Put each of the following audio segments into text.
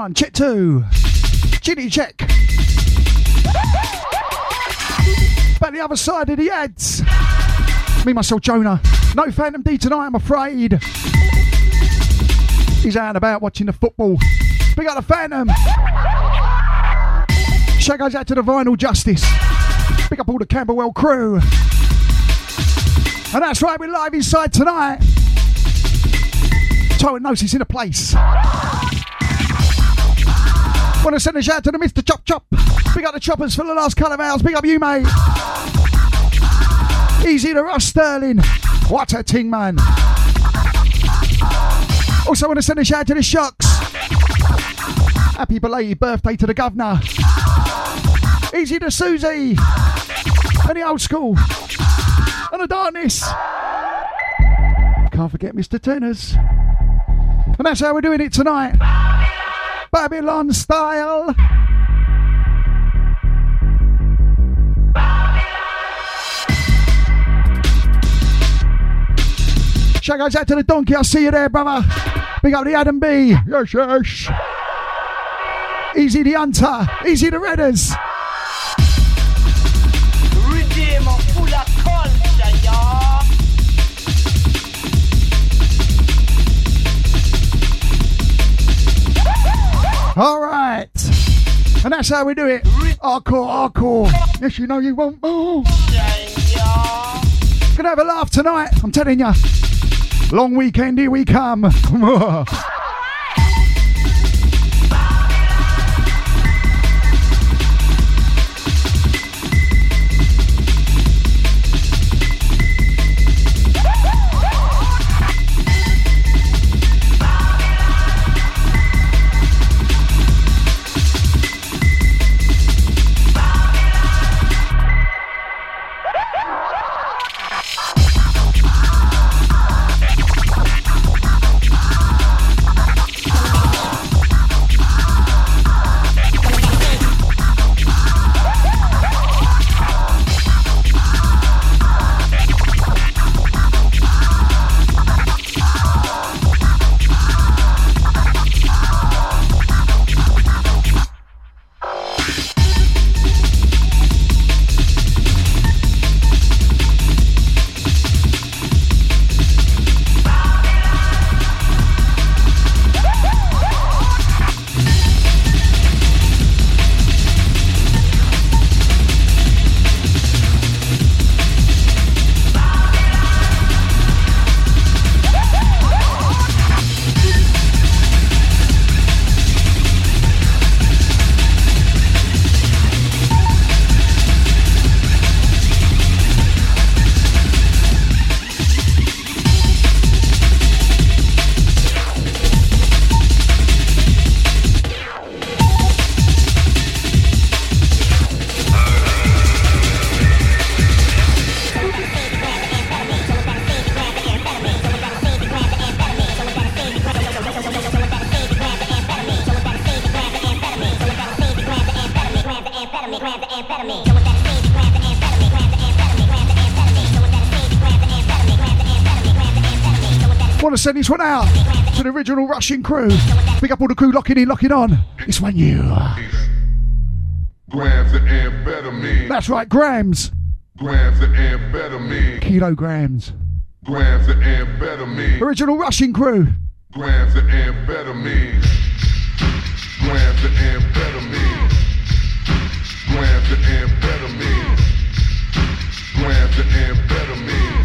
1, check 2. Ginny check. Back the other side of the ads. Me, myself, Jonah. No Phantom D tonight, I'm afraid. He's out and about watching the football. Big up the Phantom. Shout goes out to the Vinyl Justice. Big up all the Camberwell crew. And that's right, we're live inside tonight. Total Gnosis in a place. Want to send a shout out to the Mr. Chop Chop. Big up the choppers for the last couple of hours. Big up you, mate. Easy to Russ Sterling. What a ting, man. Also want to send a shout out to the Shocks. Happy belated birthday to the governor. Easy to Susie. And the old school. And the darkness. Can't forget Mr. Tenners. And that's how we're doing it tonight. Babylon style. Shout goes out to the donkey. I see you there, brother. Big up the Adam B. Yes, yes. Easy the Hunter. Easy the Redders. Redeemer full of culture, y'all. All right. And that's how we do it. Hardcore, hardcore. Yes, you know you want more. Gonna have a laugh tonight, I'm telling you. Long weekend, here we come. Want to send this one out to the original Russian crew. Pick up all the crew locking in, locking on. This one you. Grams of amphetamine. That's right, grams. Grams of amphetamine. Kilograms. Grams of amphetamine. Original Russian crew. Grams of amphetamine. Grams of amphetamine. Grams of amphetamine. Grams of amphetamine.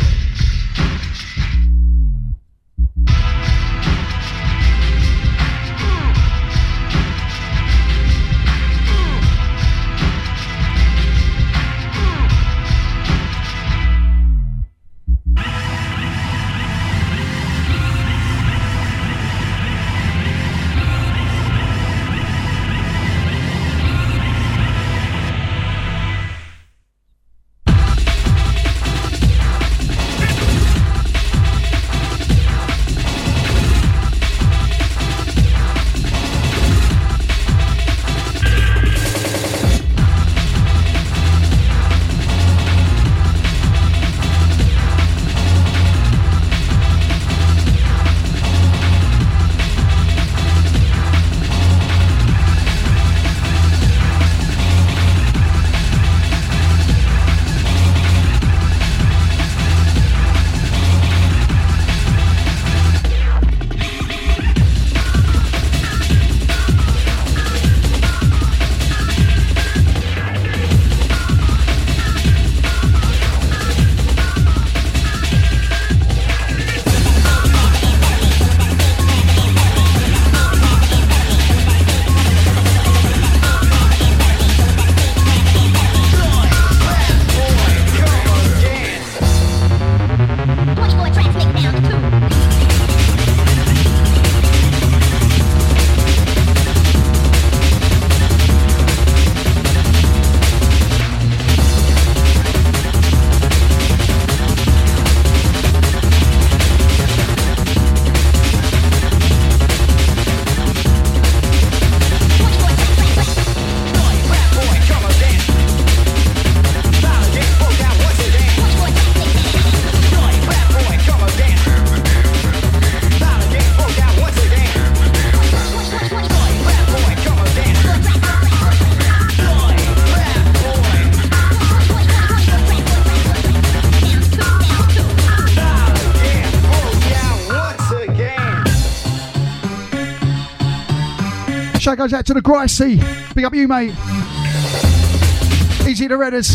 Shout goes out to the Gricey. Big up you, mate. Easy to Redders.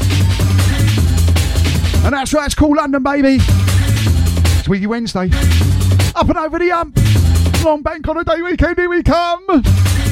And that's right, it's called London, baby. It's Wiggy Wednesday. Up and over the hump. Long bank holiday weekend, here we come.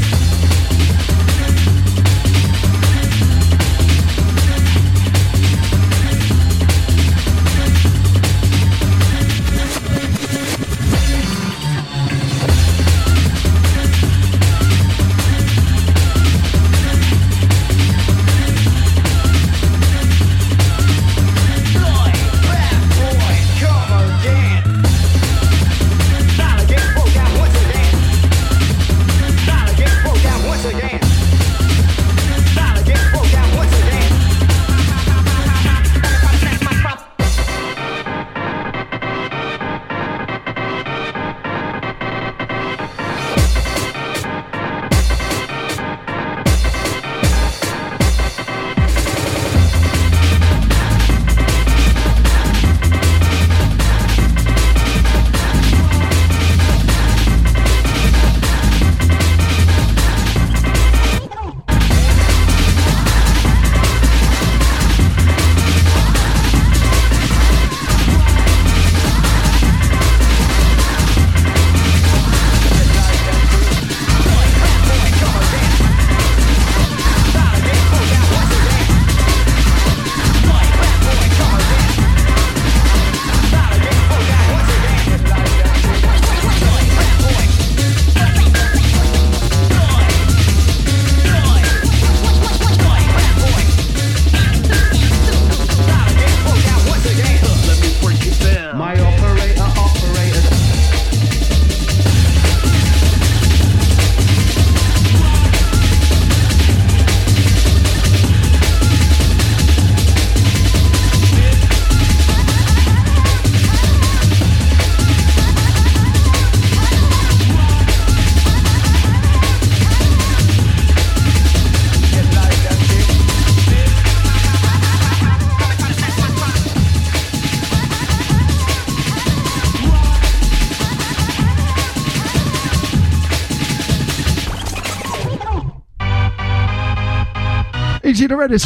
Easy to Redders.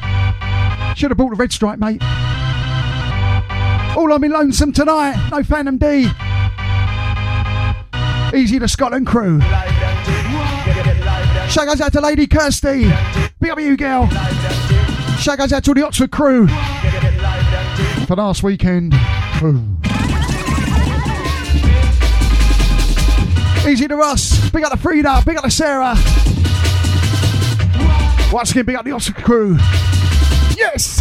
Should have bought the red stripe, mate. All on me lonesome tonight. No Phantom D. Easy to Scotland crew. Shout goes out to Lady Kirsty. Big up you, girl. Shout goes out to the Oxford crew. For last weekend. Ooh. Easy to Russ. Big up to Frida. Big up to Sarah. Once again, big up the Oxford crew. Yes!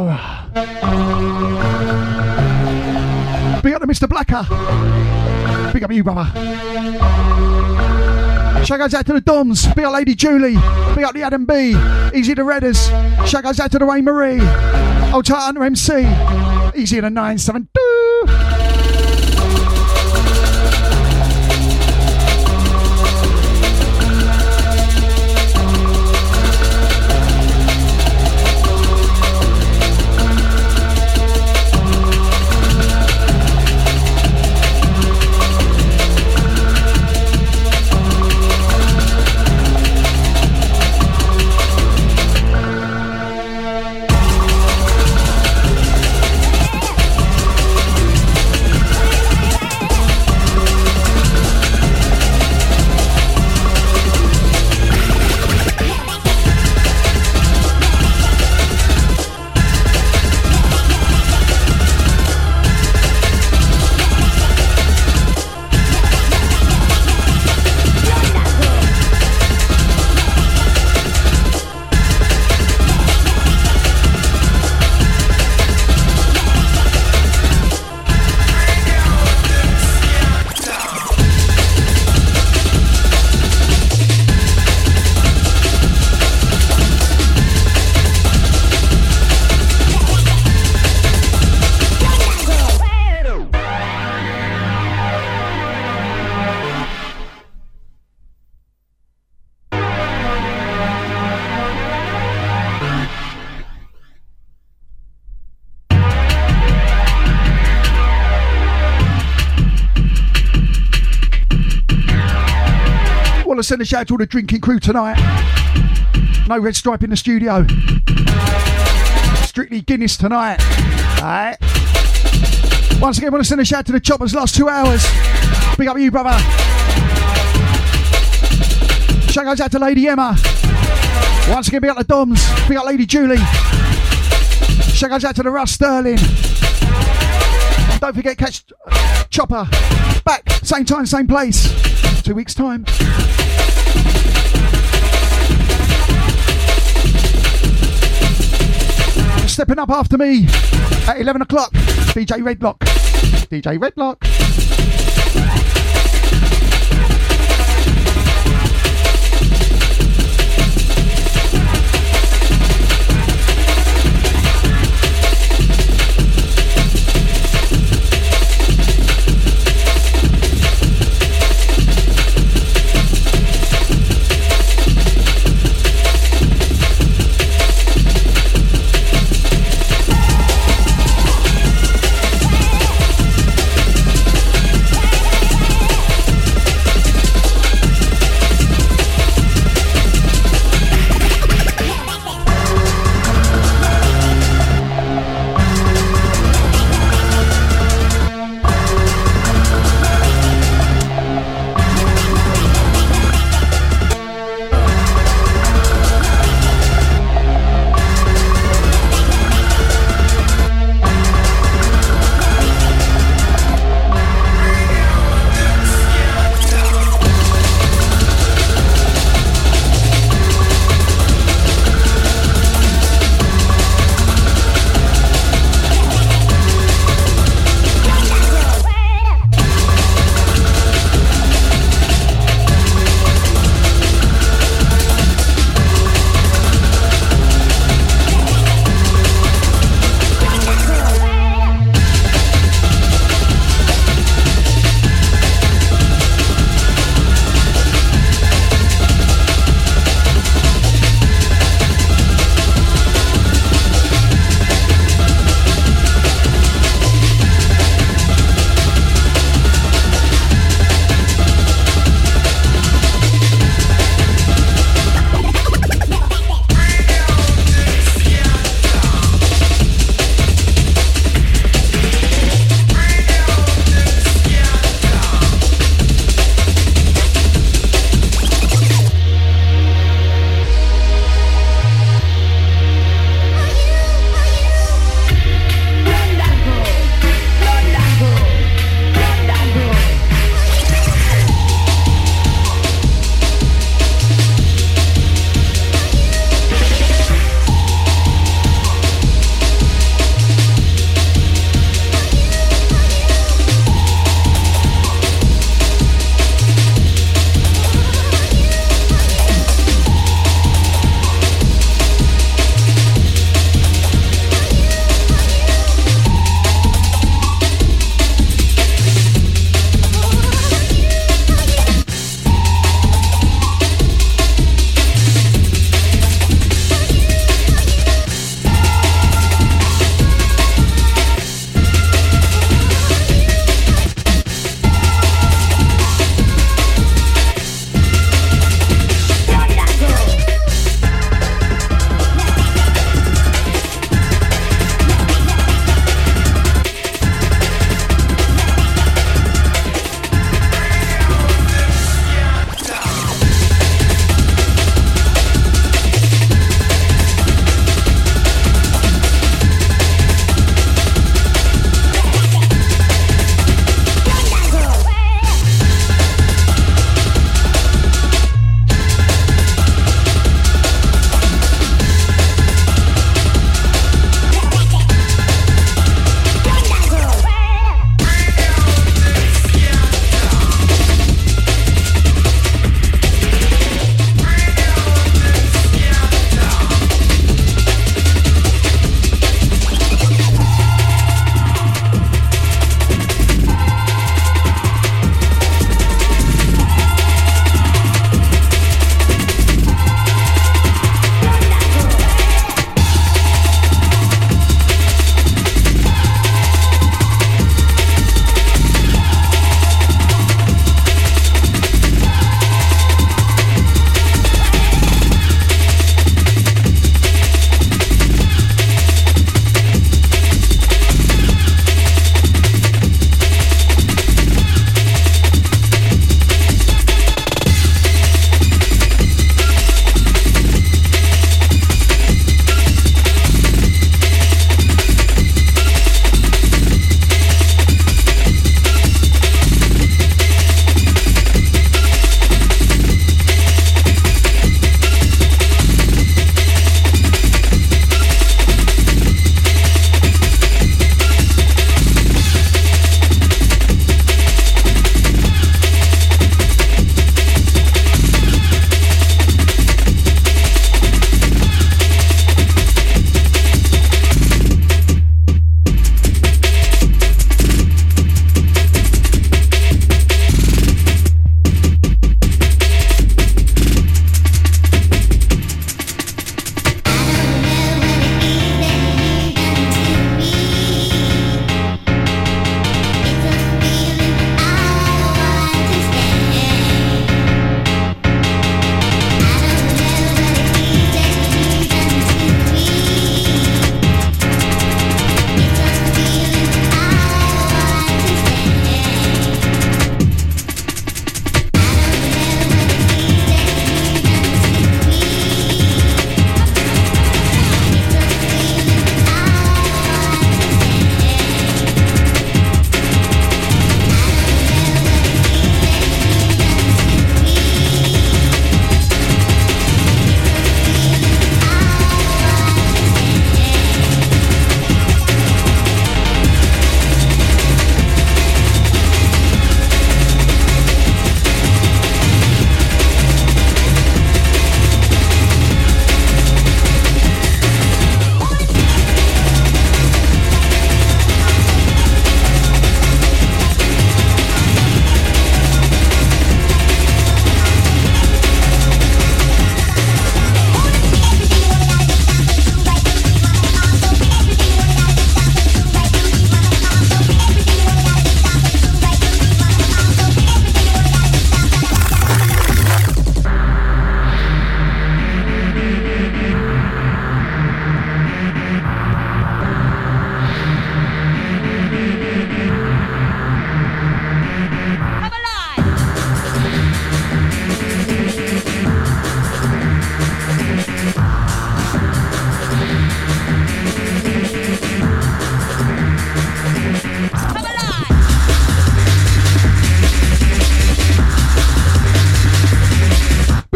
Mr. Blacker. Big up you, brother. Shout goes out to the Doms. Big up Lady Julie. Big up the Adam B. Easy the Redders. Shout goes out to the Ray Marie. Old tight Hunter MC. Easy the 972. Want to send a shout out to all the drinking crew tonight. No red stripe in the studio. Strictly Guinness tonight. Alright. Once again, want to send a shout out to the choppers last 2 hours. Big up you, brother. Shout goes out to Lady Emma. Once again, big up the Doms. Big up Lady Julie. Shout goes out to the Russ Sterling. Don't forget, catch Chopper back same time, same place. 2 weeks' time. Stepping up after me at 11 o'clock, DJ Redlock. DJ Redlock.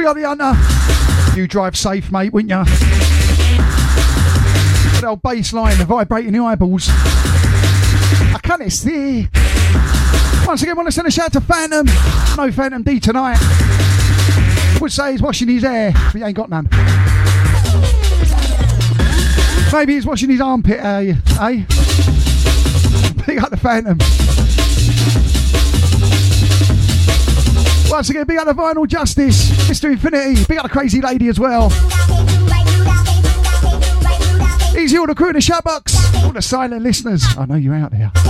up the hunter. You drive safe, mate, wouldn't you? That old bass line, the vibrating the eyeballs. I can't see. Once again, want to send a shout to Phantom. No Phantom D tonight. Would say he's washing his hair, but he ain't got none. Maybe he's washing his armpit, eh? Big up the Phantom. Once again, big up the Vinyl Justice, Mr. Infinity, big up the Crazy Lady as well. Easy, all the crew in the Shutbox, all the silent listeners. I know you're out there.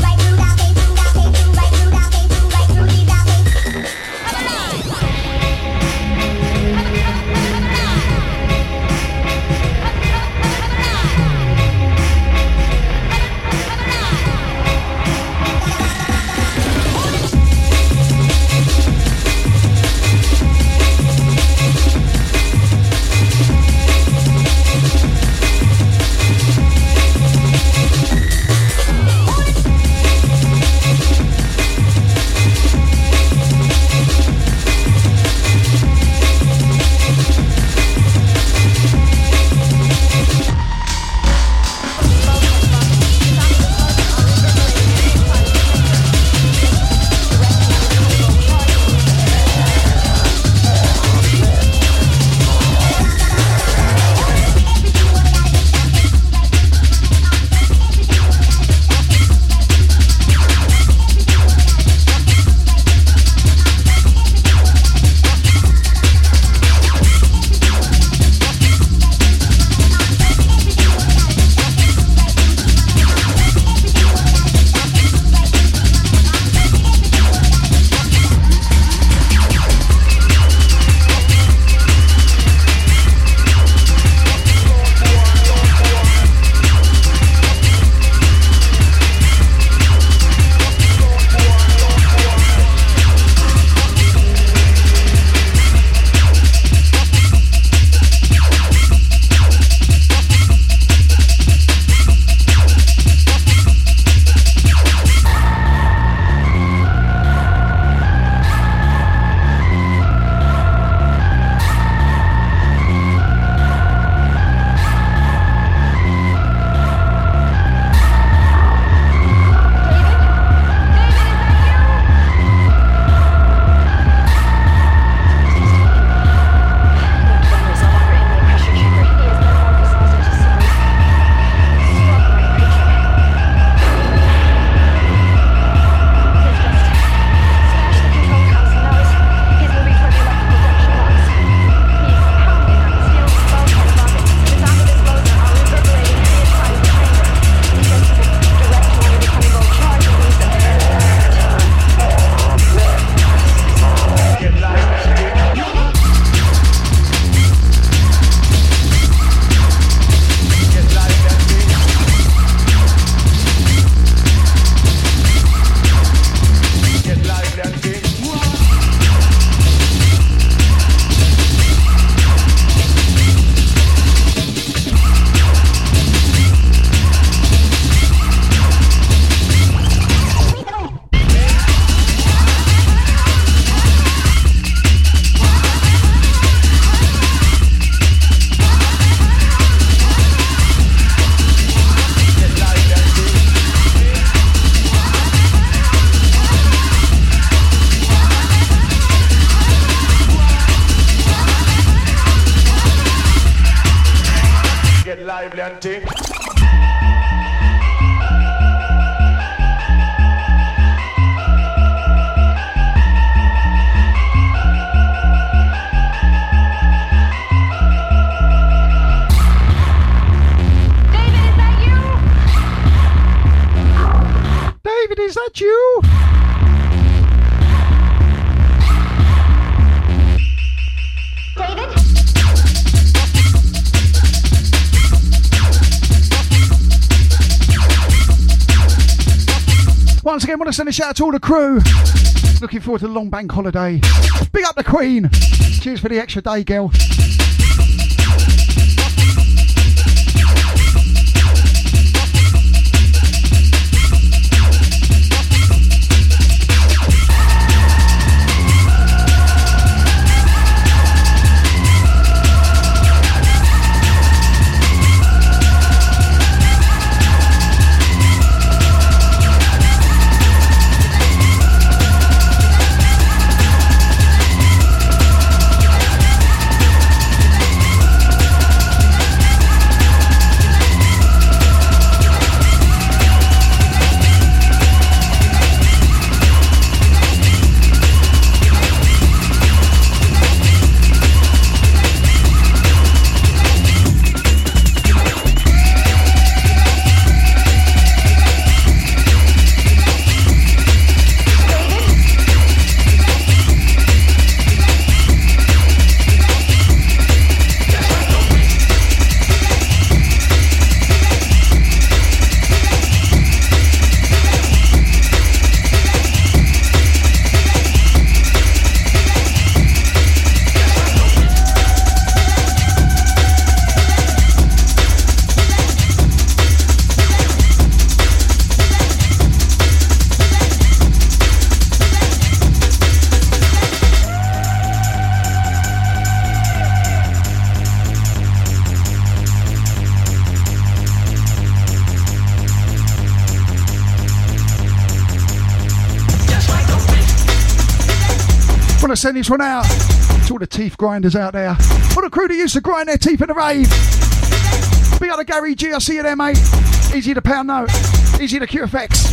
Once again, want to send a shout out to all the crew. Looking forward to the long bank holiday. Big up the Queen. Cheers for the extra day, girl. Want to send this one out to all the teeth grinders out there. All the crew that used to grind their teeth in the rave. Big up to Gary G, I see you there, mate. Easy to pound note. Easy to QFX.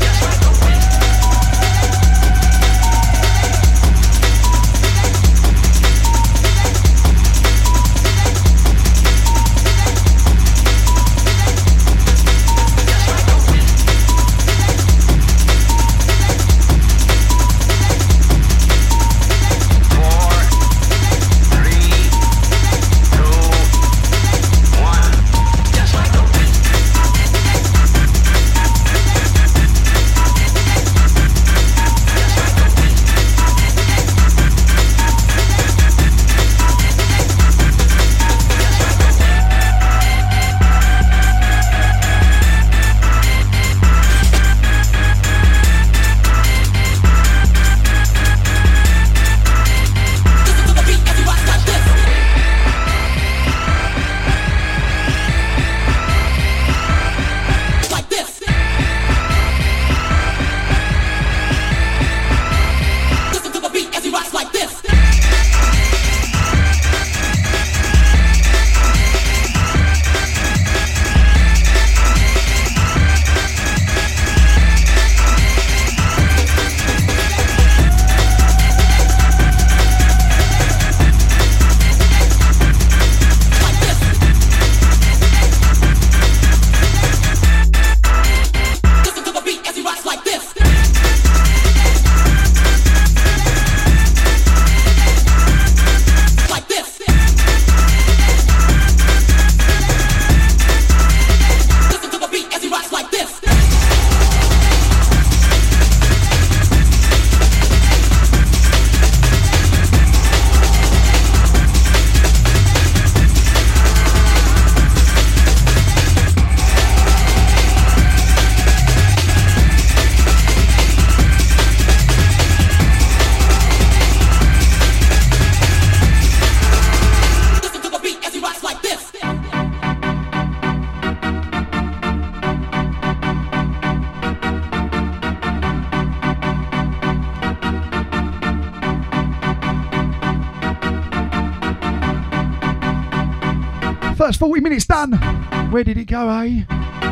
First 40 minutes done. Where did it go, eh?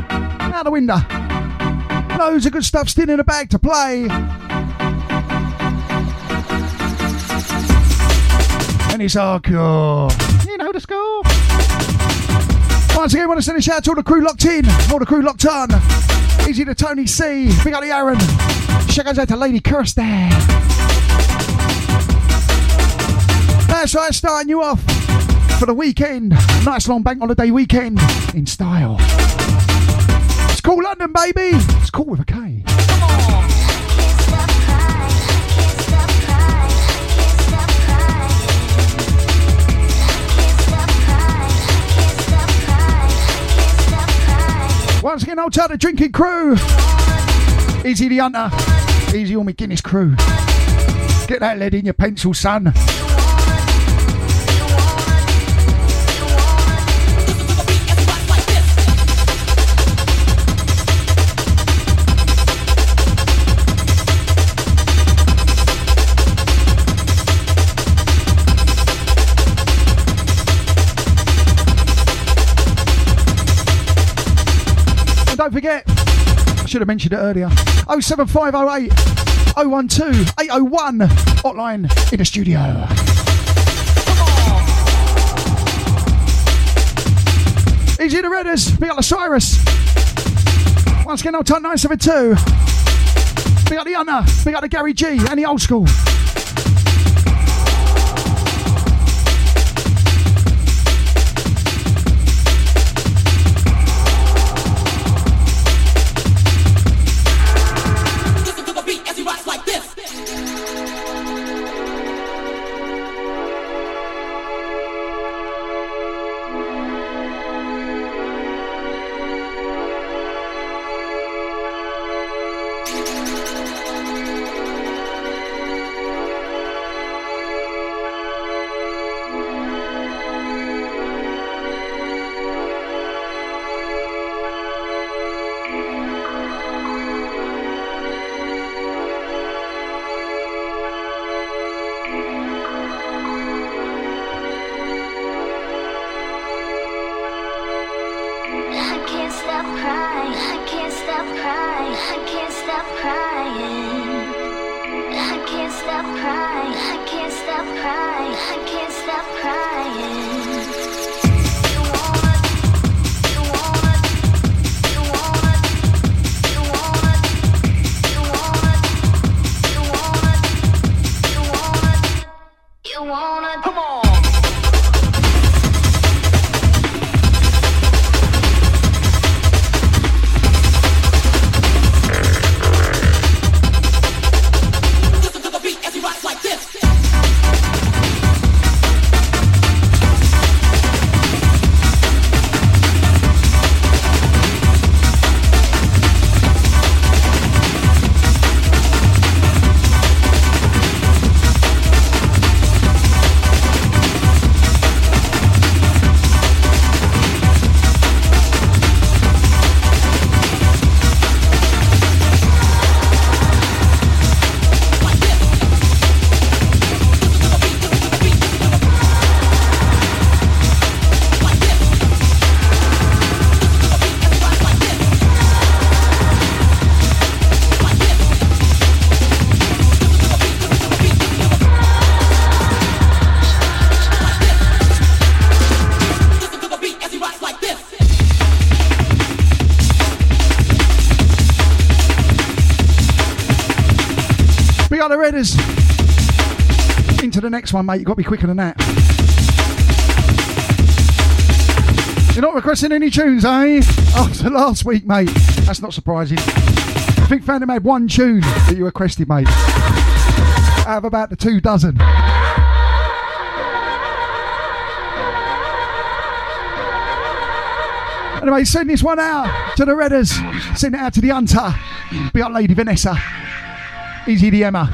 Out the window. Loads of good stuff still in the bag to play. And it's hardcore. You know the score. Once again, I want to send a shout out to all the crew locked in, all the crew locked on. Easy to Tony C. Big up to Aaron. Shout out to Lady Kirsty. That's right, starting you off for the weekend. Nice long bank holiday weekend in style. It's called London, baby. It's cool with a K. Once again, I'll tell the drinking crew. Easy the hunter. Easy all my Guinness crew. Get that lead in your pencil, son. Don't forget, I should have mentioned it earlier, 07508 012 801 hotline in the studio. Easy the Redders, big up the Cyrus. Once again, I'll turn 972. Big up the Hunter, big up the Gary G and the old school. The Redders. Into the next one, mate. You've got to be quicker than that. You're not requesting any tunes, eh? After last week, mate. That's not surprising. I think Phantom had one tune that you requested, mate. Out of about the 24. Anyway, send this one out to the Redders. Send it out to the Hunter. Be up, Lady Vanessa. Easy the Emma.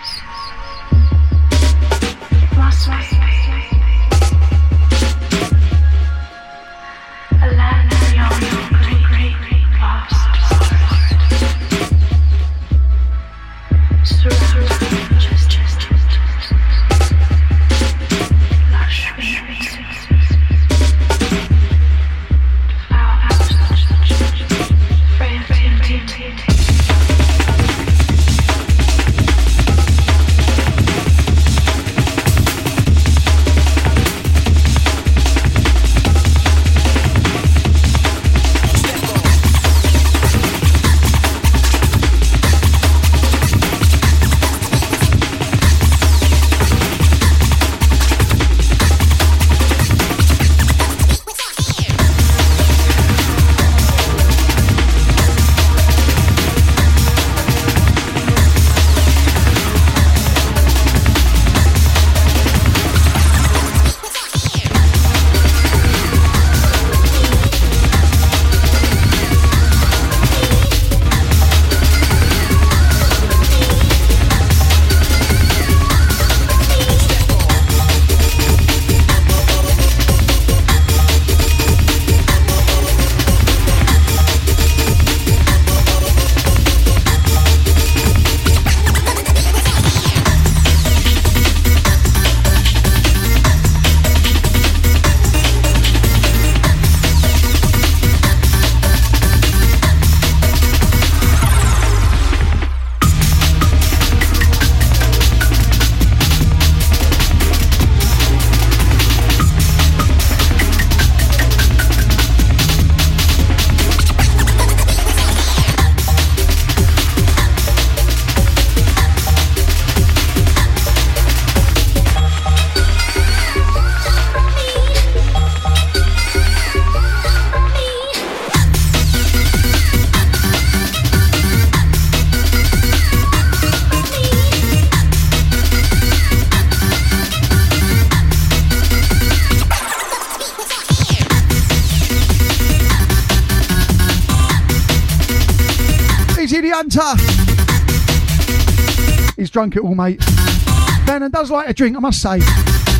He's drunk it all, mate. Phantom does like a drink, I must say.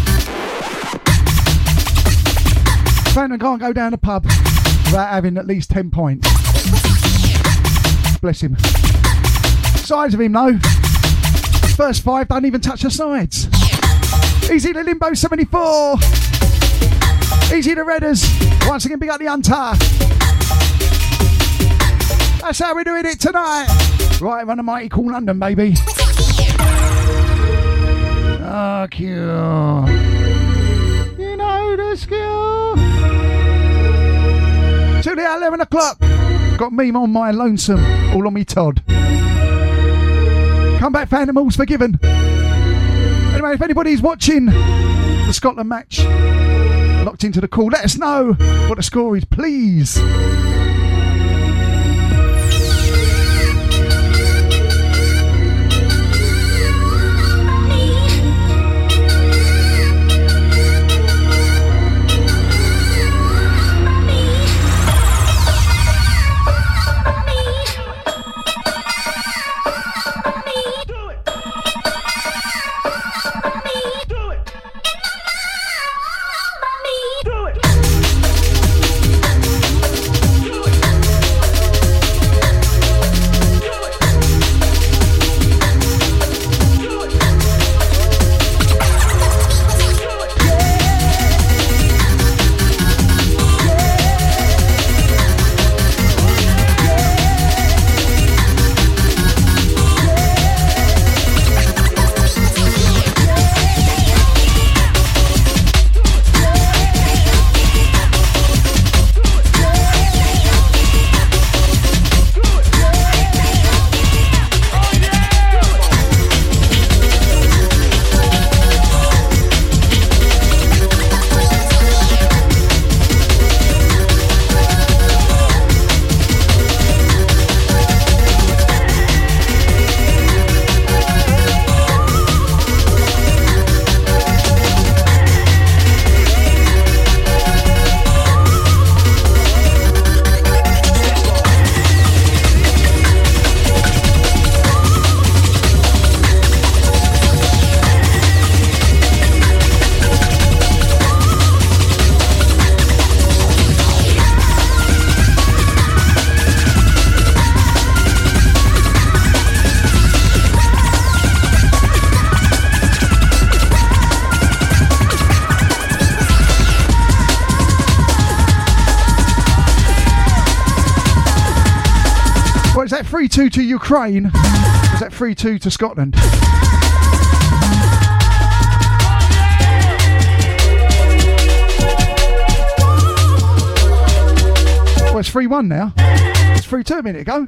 Phantom can't go down the pub without having at least 10 points. Bless him. Size of him, though. First 5 don't even touch the sides. Easy to Limbo 74. Easy to Redders. Once again, big up the Hunter. That's how we're doing it tonight. Right, on the mighty cool London, baby. Oh, cure. You know the skill. Till the 11 o'clock. Got me on my lonesome, all on me Todd. Come back, Phantom, all's forgiven. Anyway, if anybody's watching the Scotland match, locked into the call, let us know what the score is, please. Is that 3-2 to Ukraine? Is that 3-2 to Scotland? Well, it's 3-1 now. It's 3-2 a minute ago.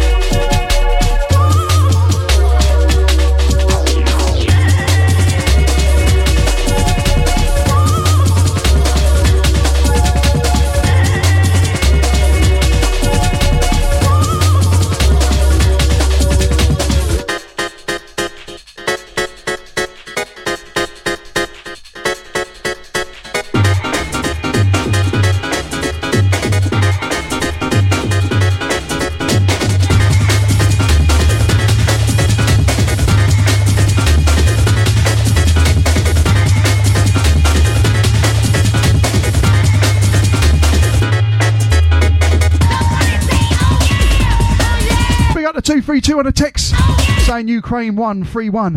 We got the 232 on a text saying Ukraine won 3-1.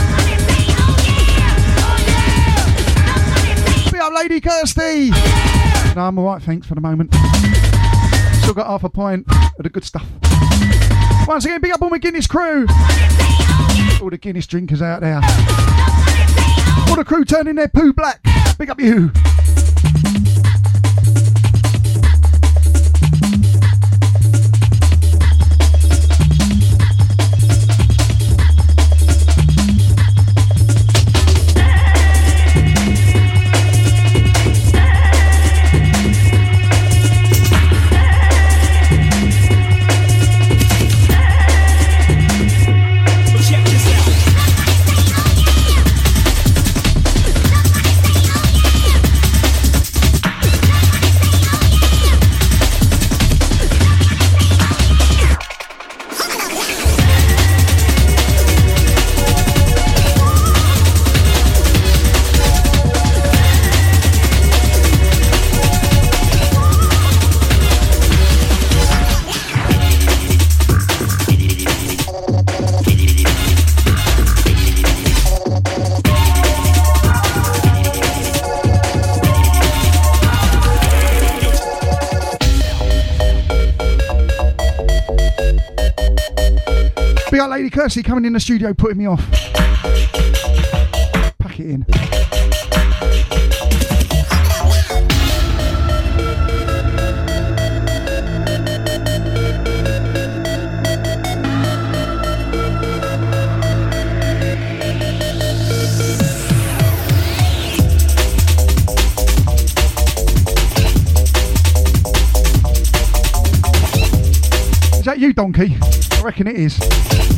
Be up, Lady Kirsty. No, I'm alright, thanks for the moment. Still got half a pint of the good stuff. Once again, big up all my Guinness crew. All the Guinness drinkers out there. All the crew turning their poo black. Big up you. Big up Lady Kirsty coming in the studio, putting me off. Pack it in. Is that you, Donkey? I reckon it is.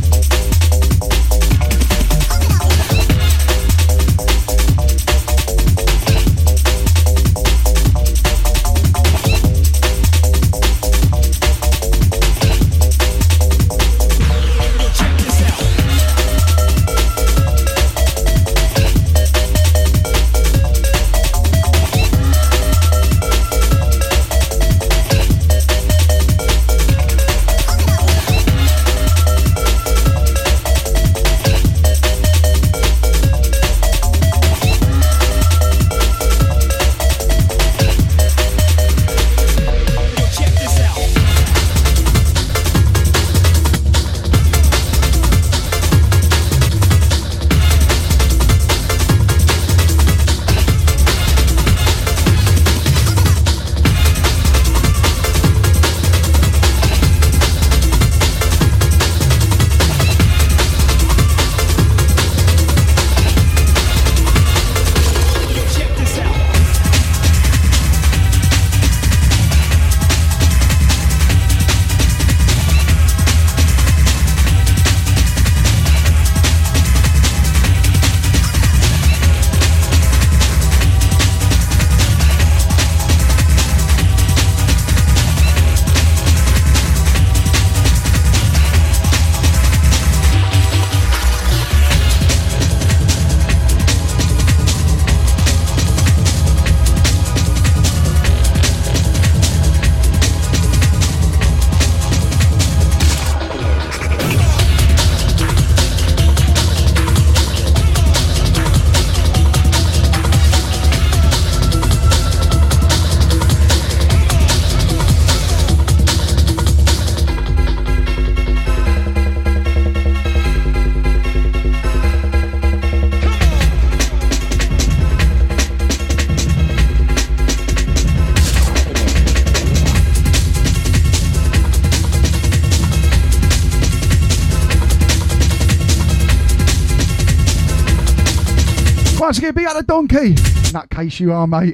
Once again, big out the Donkey. In that case, you are, mate.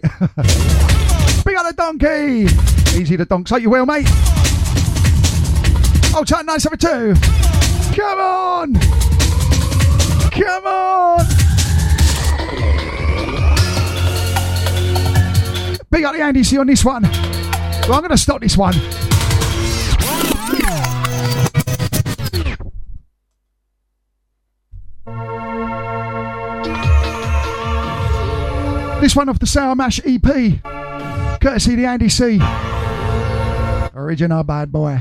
Big out the Donkey. Easy to donk. So you will, mate. Oh, chat 972. Come on. Come on. Big out the Andy C on this one. Well, I'm going to stop this one. This one off the Sour Mash EP, courtesy of the Andy C. Original bad boy.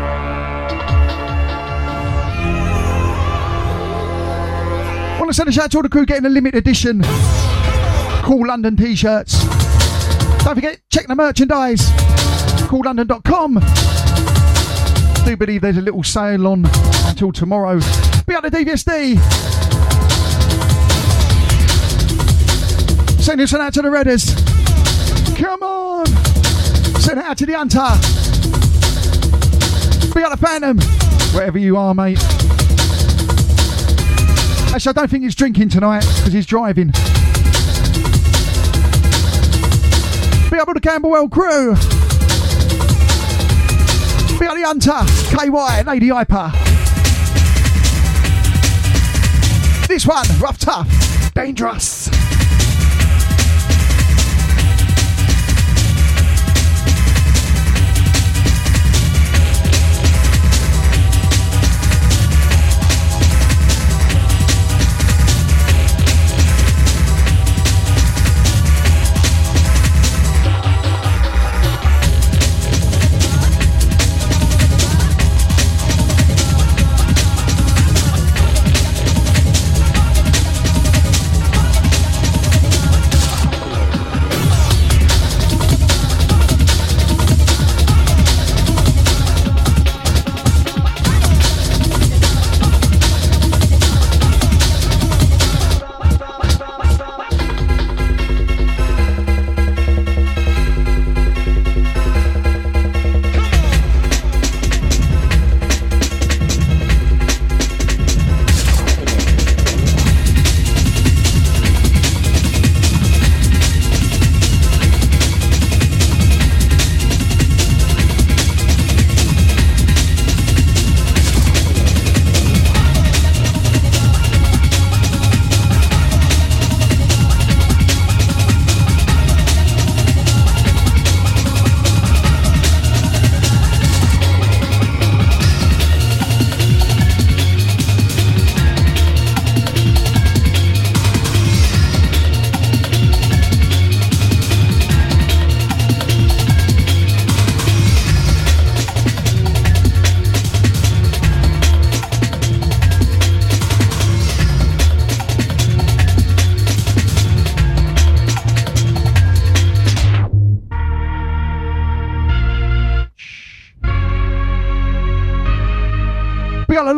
Want to send a shout out to all the crew getting a limited edition Cool London t-shirts. Don't forget, check the merchandise, coollondon.com. Do believe there's a little sale on until tomorrow. Be out the DVSD. Send this one out to the Redders. Come on. Send it out to the Hunter. Be out the Phantom. Wherever you are, mate. Actually, I don't think he's drinking tonight because he's driving. Be out with the Camberwell crew. Be out the Hunter. KY, Lady Hyper. This one, rough, tough, dangerous.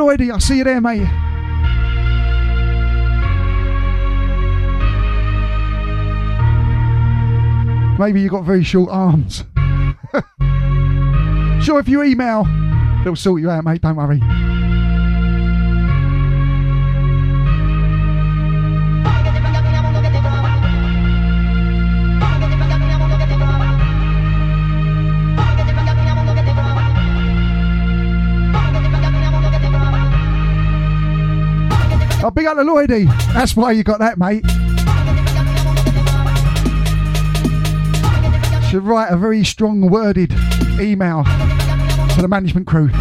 Lloydie, I see you there, mate. Maybe you got very short arms. Sure, if you email, they'll sort you out, mate, don't worry. Oh, big up to Lloydie. That's why you got that, mate. Should write a very strong worded email to the management crew.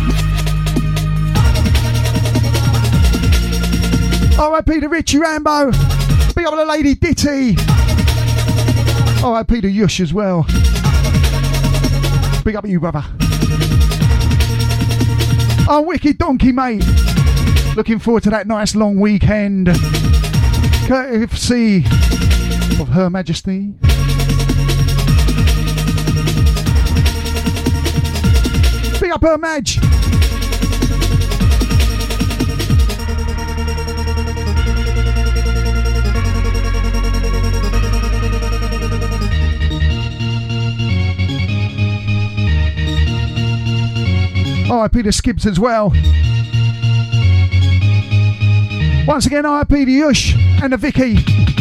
R.I.P. to Richie Rambo. Big up to the Lady Ditty. R.I.P. to Yush as well. Big up to you, brother. Oh, wicked donkey, mate. Looking forward to that nice long weekend. Courtesy of Her Majesty. Big up Her Madge. R.I.P. to Skibbs as well. Once again, R.I.P. to Yush and to Vicky.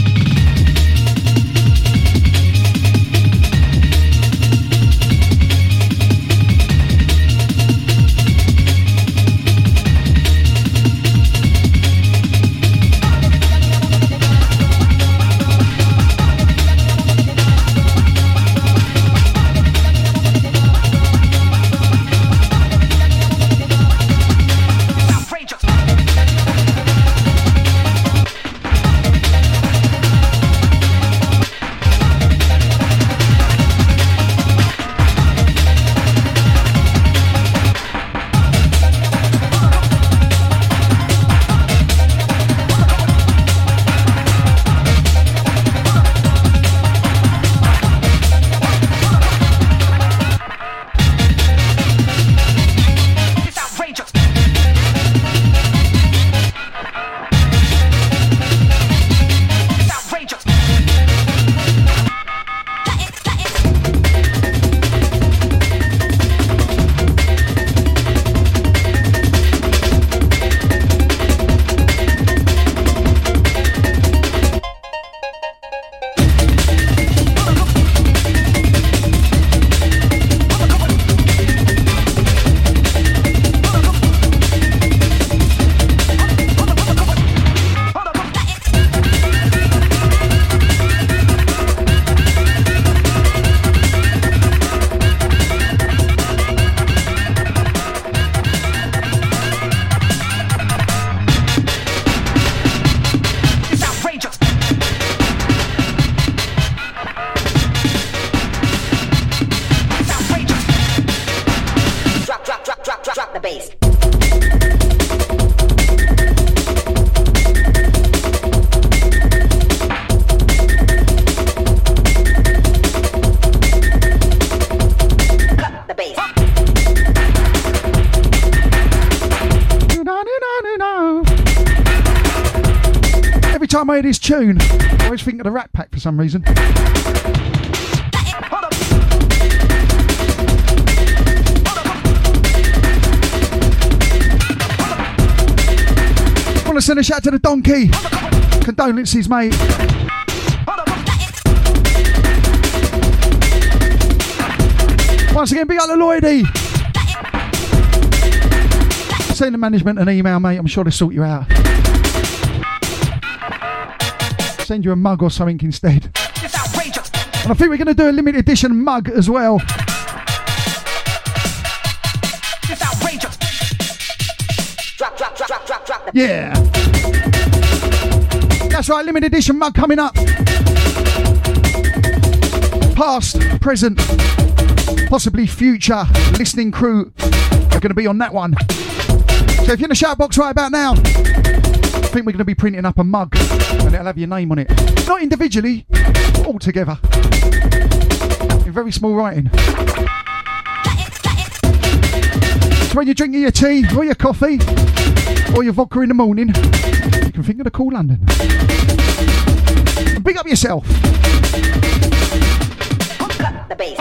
Time I hear this tune, I always think of the Rat Pack for some reason. Want to send a shout to the donkey. Condolences, mate. Once again, big up to Lloydie. Send the management an email, mate. I'm sure they'll sort you out. Send you a mug or something instead. And I think we're going to do a limited edition mug as well. Yeah. That's right, limited edition mug coming up. Past, present, possibly future listening crew are going to be on that one. So if you're in the shout box right about now, I think we're going to be printing up a mug and it'll have your name on it. Not individually, but all together. In very small writing. So when you're drinking your tea or your coffee, or your vodka in the morning, you can think of the Cool London. And big up yourself. The bass.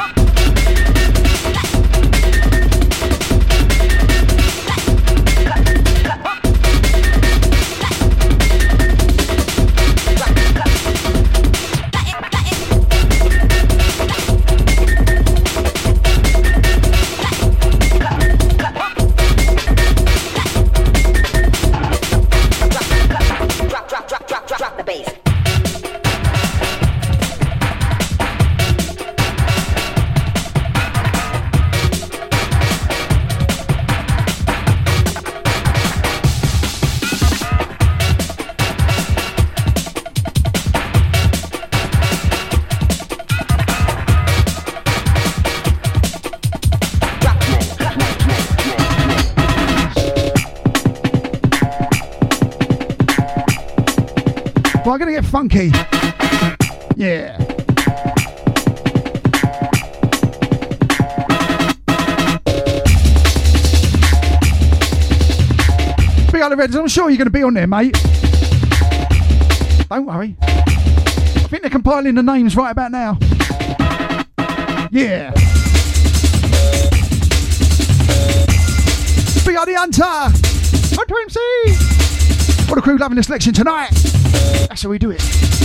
Drop the bass. Well, I'm going to get funky. Yeah. Big up the Reds. I'm sure you're going to be on there, mate. Don't worry. I think they're compiling the names right about now. Yeah. Big up the Hunter. Hunter MC. What a crew loving the selection tonight. That's how we do it.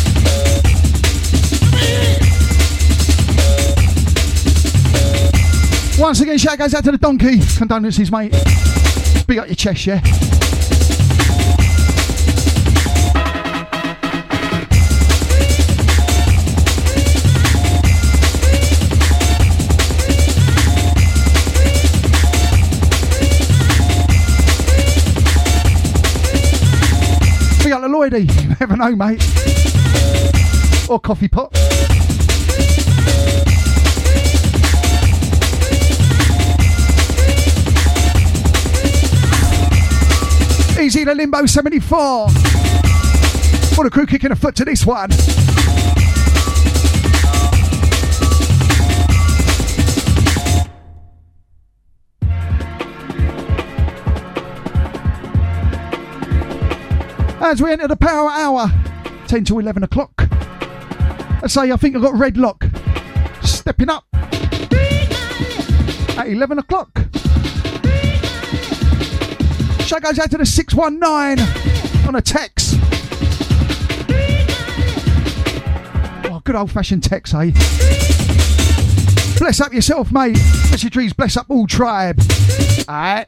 Once again, shout goes out to the donkey. Condolences, mate. Big up your chest, yeah? Big up the Lloydie. You never know, mate. Or coffee pot. Easy to Limbo 74. What a crew kicking a foot to this one. As we enter the power hour, 10 to 11 o'clock. I say, I think I've got Red Lock stepping up at 11 o'clock. Shout goes out to the 619 on a text. Oh, good old-fashioned text, eh? Bless up yourself, mate. Bless your trees, bless up all tribe. Alright.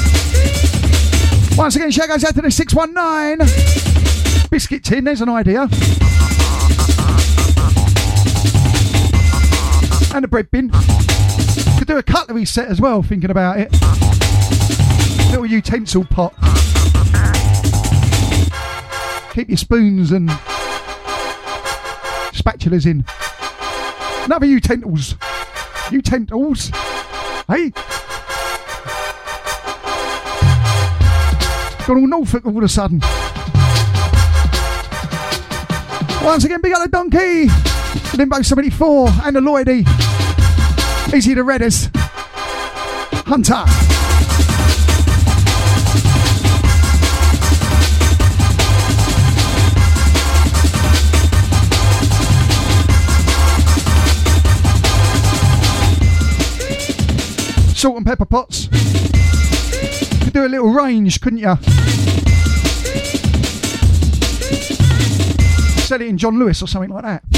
Once again, shout goes out to the 619. Biscuit tin, there's an idea. And a bread bin. Could do a cutlery set as well, thinking about it. Little utensil pot. Keep your spoons and spatulas in. Another utensils. Utensils. Hey. Got all Norfolk all of a sudden. Once again, big up the donkey. Limbo 74 and the Lloydie. Easy to Redders. Hunter. Salt and pepper pots. Could do a little range, couldn't you? Sell it in John Lewis or something like that.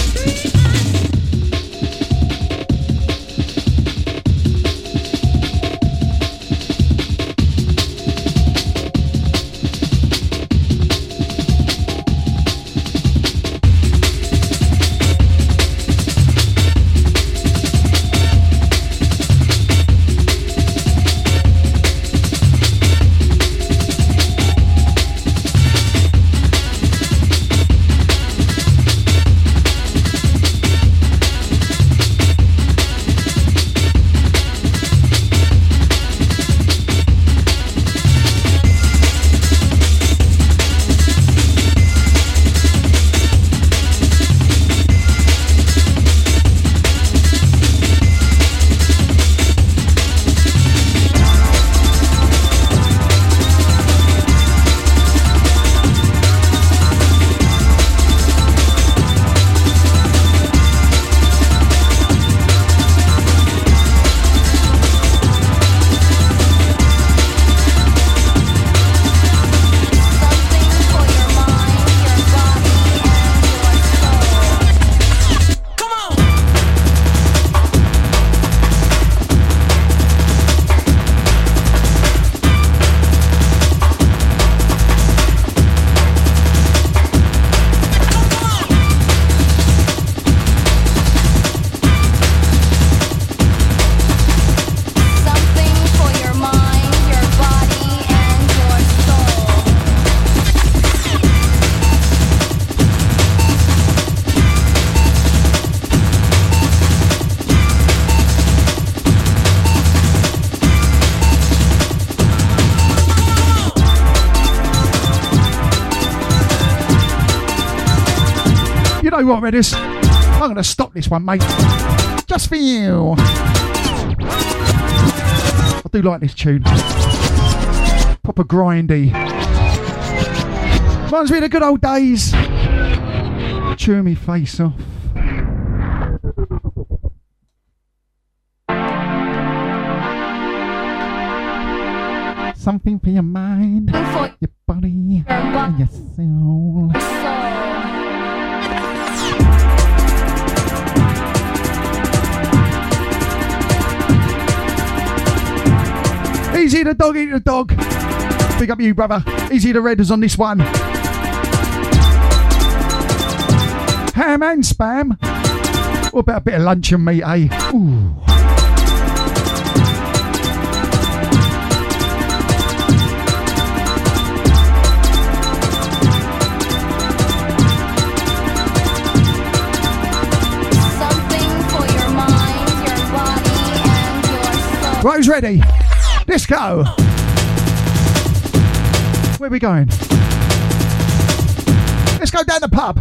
know what, Reddis? I'm going to stop this one, mate. Just for you. I do like this tune. Proper grindy. Reminds me of the good old days. Chewing me face off. Something for your mind, your body, and your soul. Easy the dog, eat the dog. Big up you, brother. Easy the Redders on this one. Ham and spam. What about a bit of luncheon meat, eh? Ooh. Right, who's ready? Let's go. Where are we going? Let's go down the pub.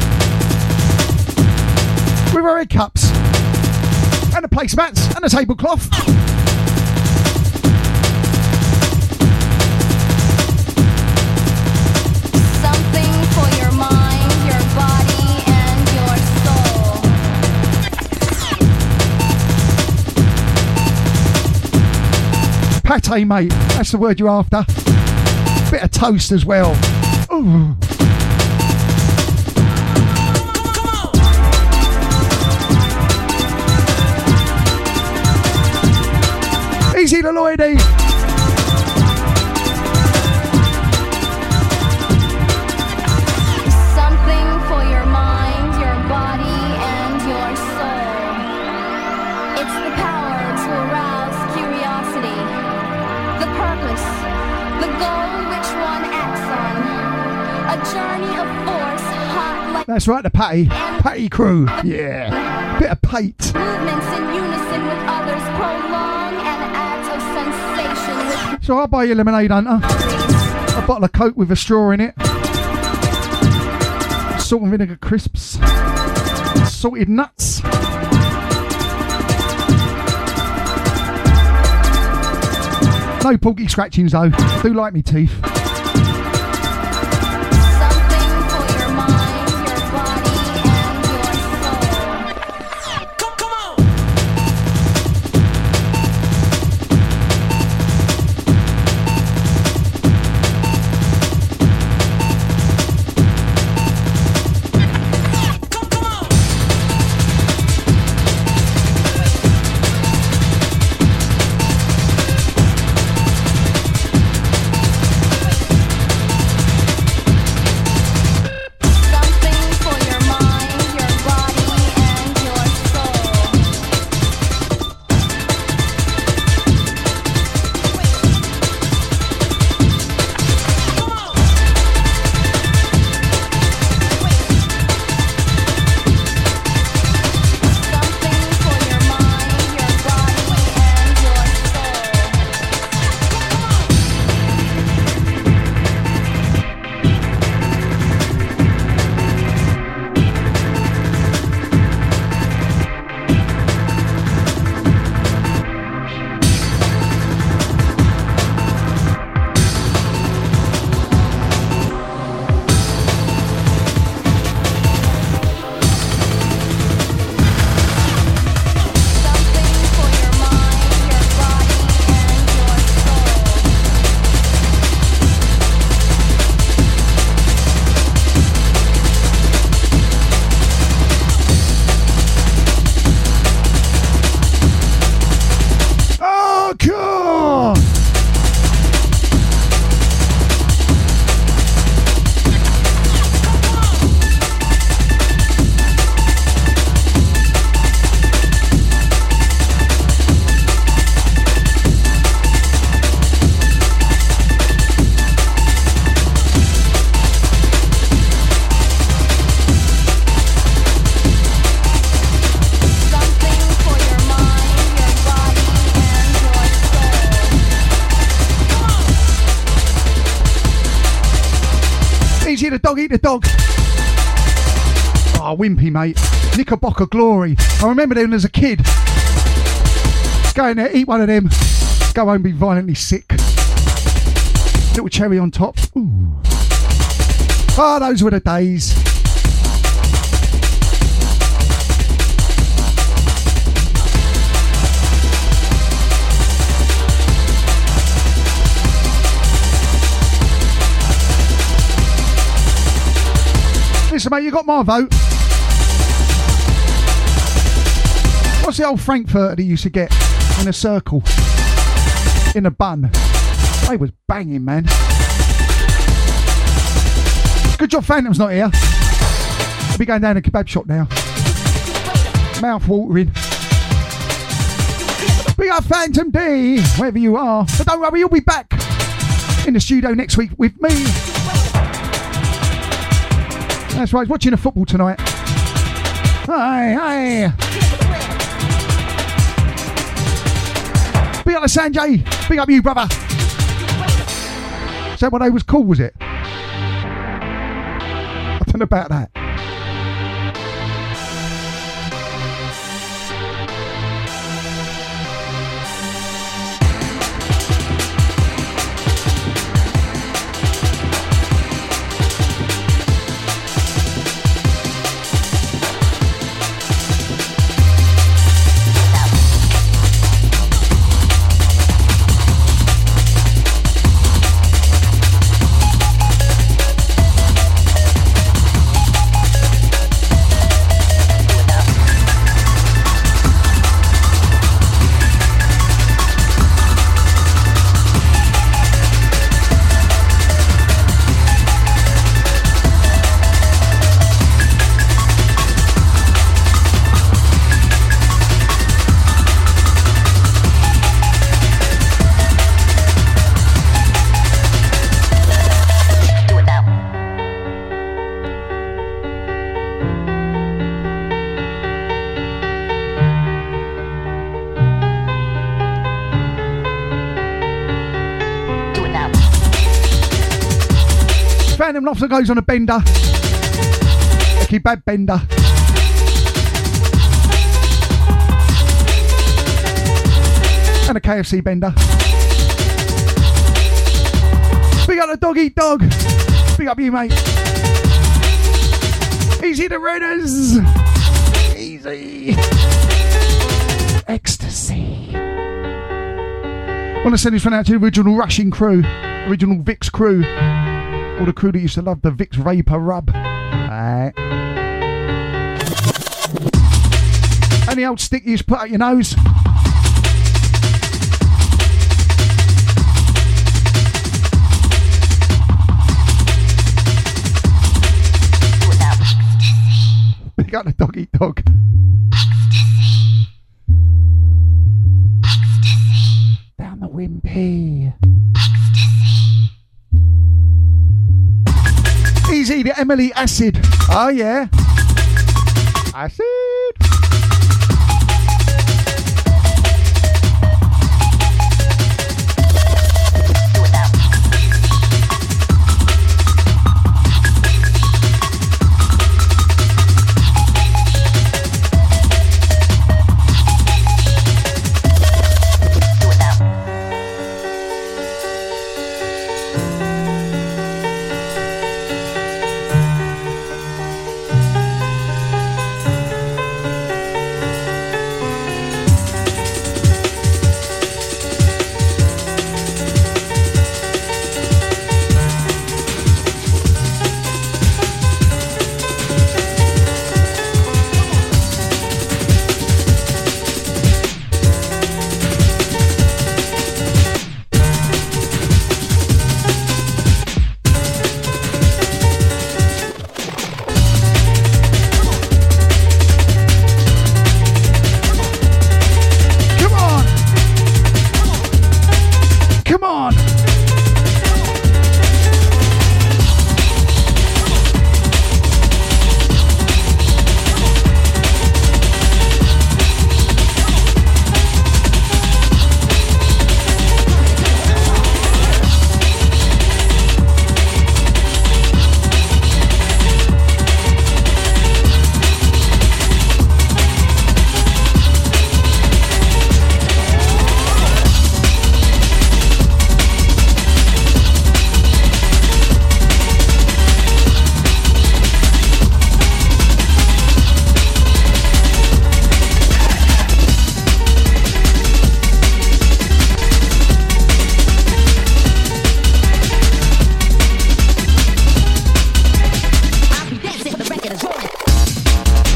With our egg cups. And the placemats. And the tablecloth. Something for your mind, your body, and your soul. Pate, mate. That's the word you're after. Bit of toast as well. Ooh. Easy to Lloydie. Something for your mind, your body, and your soul. It's the power to arouse curiosity, the purpose, the goal which one acts on. A journey of force, hot like. That's right, the Patty crew. Yeah. Bit of pate. Movements in unison with others prolong an act of sensation with. So I'll buy you lemonade, Hunter. A bottle of Coke with a straw in it. Salt and vinegar crisps. Salted nuts. No porky scratchings though. I do like me teeth. Something for your mind, your body, and your soul. Come on! Eat the dog, eat the dog. Oh, Oh, Wimpy, mate. Knickerbocker Glory. I remember them as a kid. Go in there, eat one of them, go home, be violently sick. Little cherry on top. Ooh. Oh, those were the days. Listen, mate, you got my vote. What's the old Frankfurter that you used to get in a circle? In a bun. They was banging, man. Good job Phantom's not here. I'll be going down to a kebab shop now. Mouth watering. Big up Phantom D, wherever you are. But don't worry, you'll be back in the studio next week with me. That's right, he's watching the football tonight. Hi. Big up to Sanjay. Big up you, brother. Is that what they was called, was it? I don't know about that. Phantom Lobster goes on a bender. A kebab bender. And a KFC bender. Big up the dog eat dog. Big up you, mate. Easy the Redders. Easy. Ecstasy. Want to send this one out to the original Rushing crew. Original Vicks crew. All the crew that used to love the Vicks Vapor Rub. Alright. Any old stick you used to put out your nose? Pick up the dog eat dog. Down the Wimpy. Easy, the Emily Acid. Oh, yeah. Acid.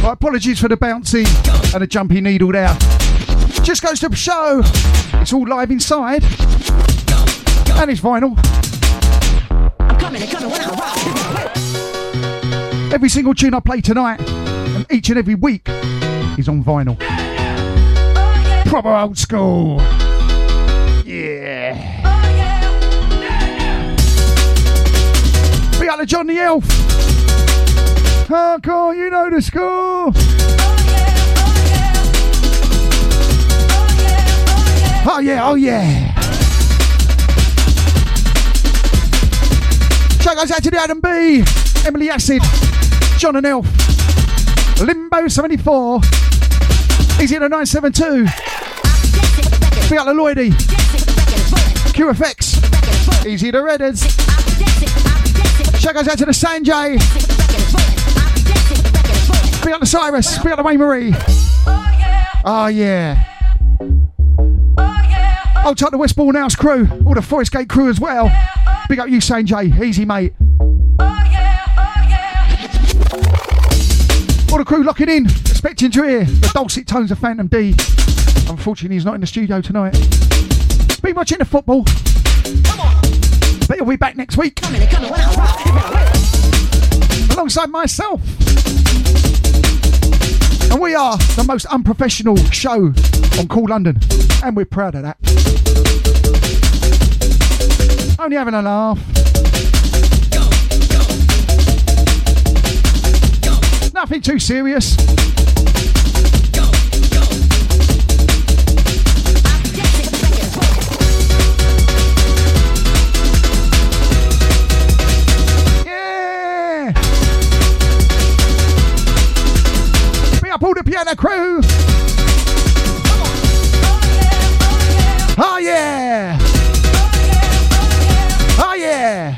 Right, apologies for the bouncy and the jumpy needle there. Just goes to show it's all live inside and it's vinyl. I'm coming when I rock. Every single tune I play tonight and each and every week is on vinyl. Proper old school. Yeah. Be out to John the Elf. Hardcore, you know the score. Oh yeah, oh yeah. Shout goes out to the Adam B, Emily Acid, John and Elf, Limbo 74, Easy to 972. Be out to Lloydie, QFX, Easy to Redders. Shout goes out to the Sanjay. Be out to Cyrus, be out to Wayne Marie. Oh yeah. I'll take the Westbourne House crew, all the Forest Gate crew as well. Big up you, Sanjay. Easy, mate. All the crew locking in, expecting to hear the dulcet tones of Phantom D. Unfortunately, he's not in the studio tonight. Been watching the football. But he'll be back next week. Alongside myself. And we are the most unprofessional show on Cool London. And we're proud of that. Only having a laugh. Nothing too serious. Yeah! Bring up all the piano crew. Oh yeah! Oh yeah!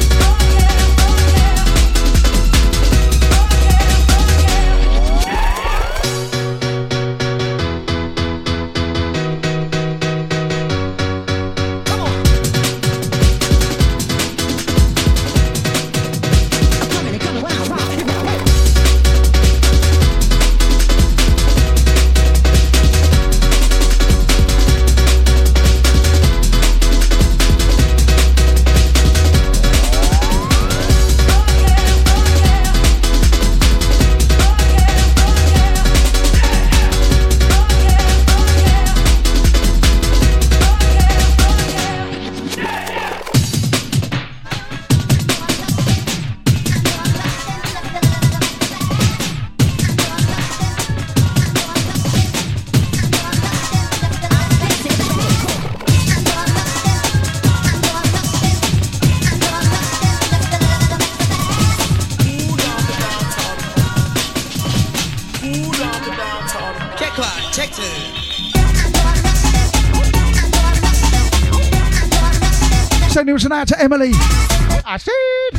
Sending us an out to Emily. I said.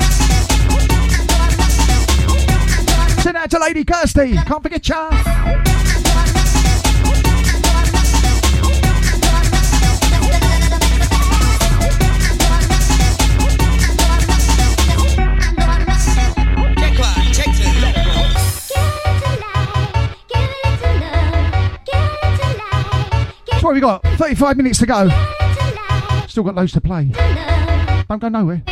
Send out to Lady Kirsty. Can't forget ya. So what have we got? 35 minutes to go. Still got loads to play. Don't go nowhere.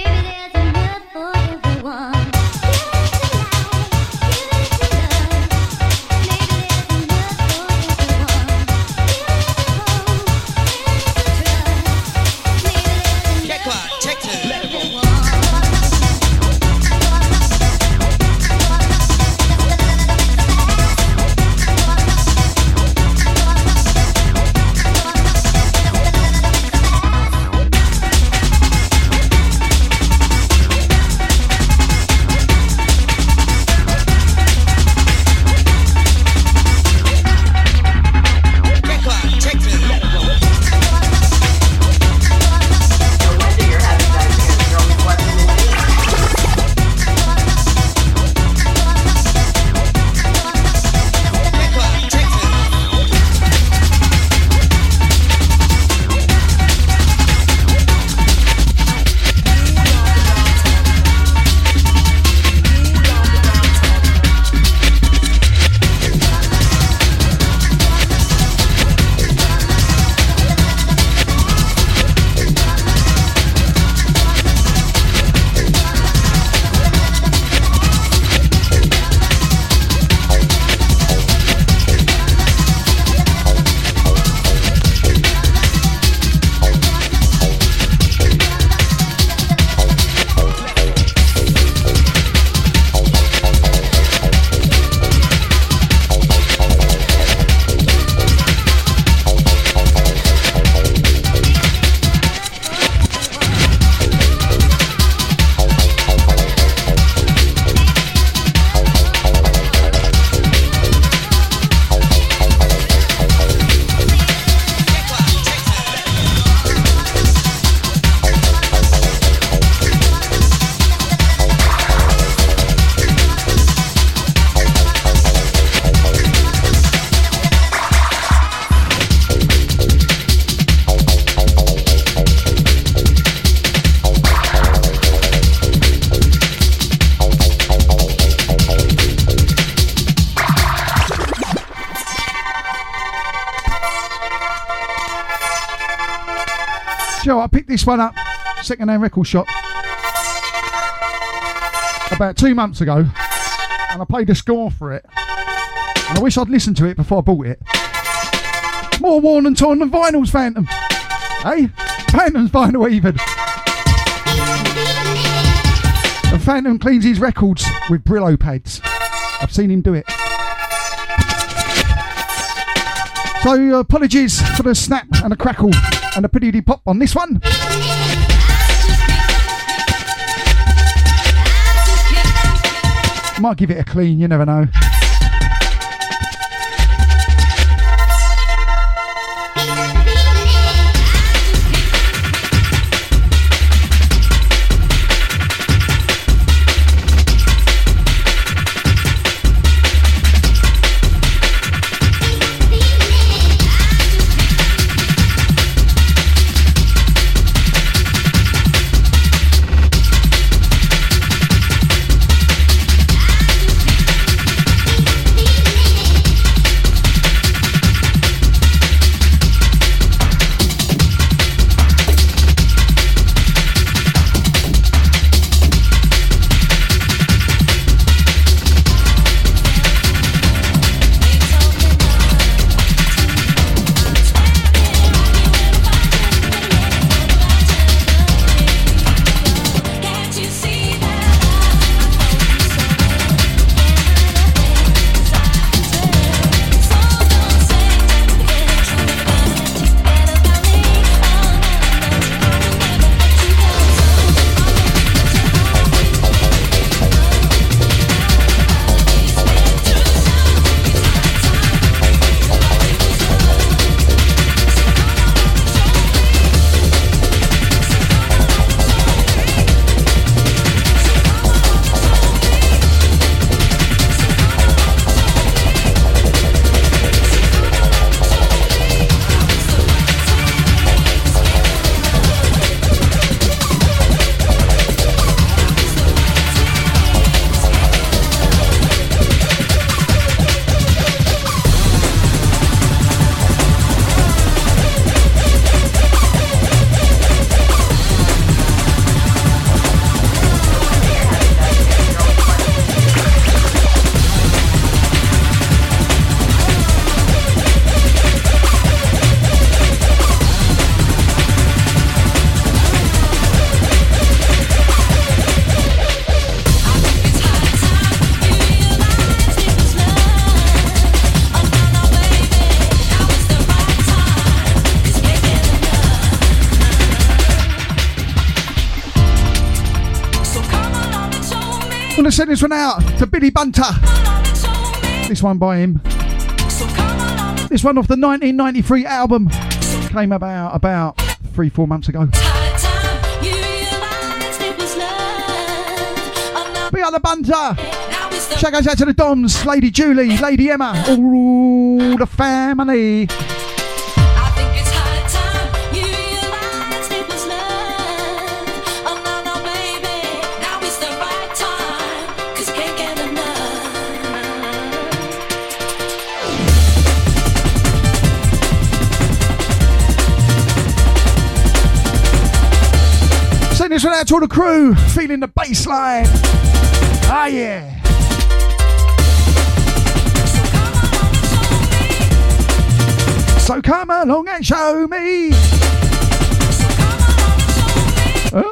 I picked this one up, second-hand record shop, about 2 months ago, and I paid a score for it. And I wish I'd listened to it before I bought it. More worn and torn than vinyl's Phantom. Hey? Phantom's vinyl even. And Phantom cleans his records with Brillo pads. I've seen him do it. So apologies for the snap and the crackle and the piddly pop on this one. Might give it a clean, you never know. Send this one out to Billy Bunter. This one by him. This one off the 1993 album. Came about 3-4 months ago. Big up the Bunter. Shout goes out to the Doms, Lady Julie, Lady Emma, all the family. This one out to all the crew, feeling the bass line. Ah, yeah. So come along and show me. Huh?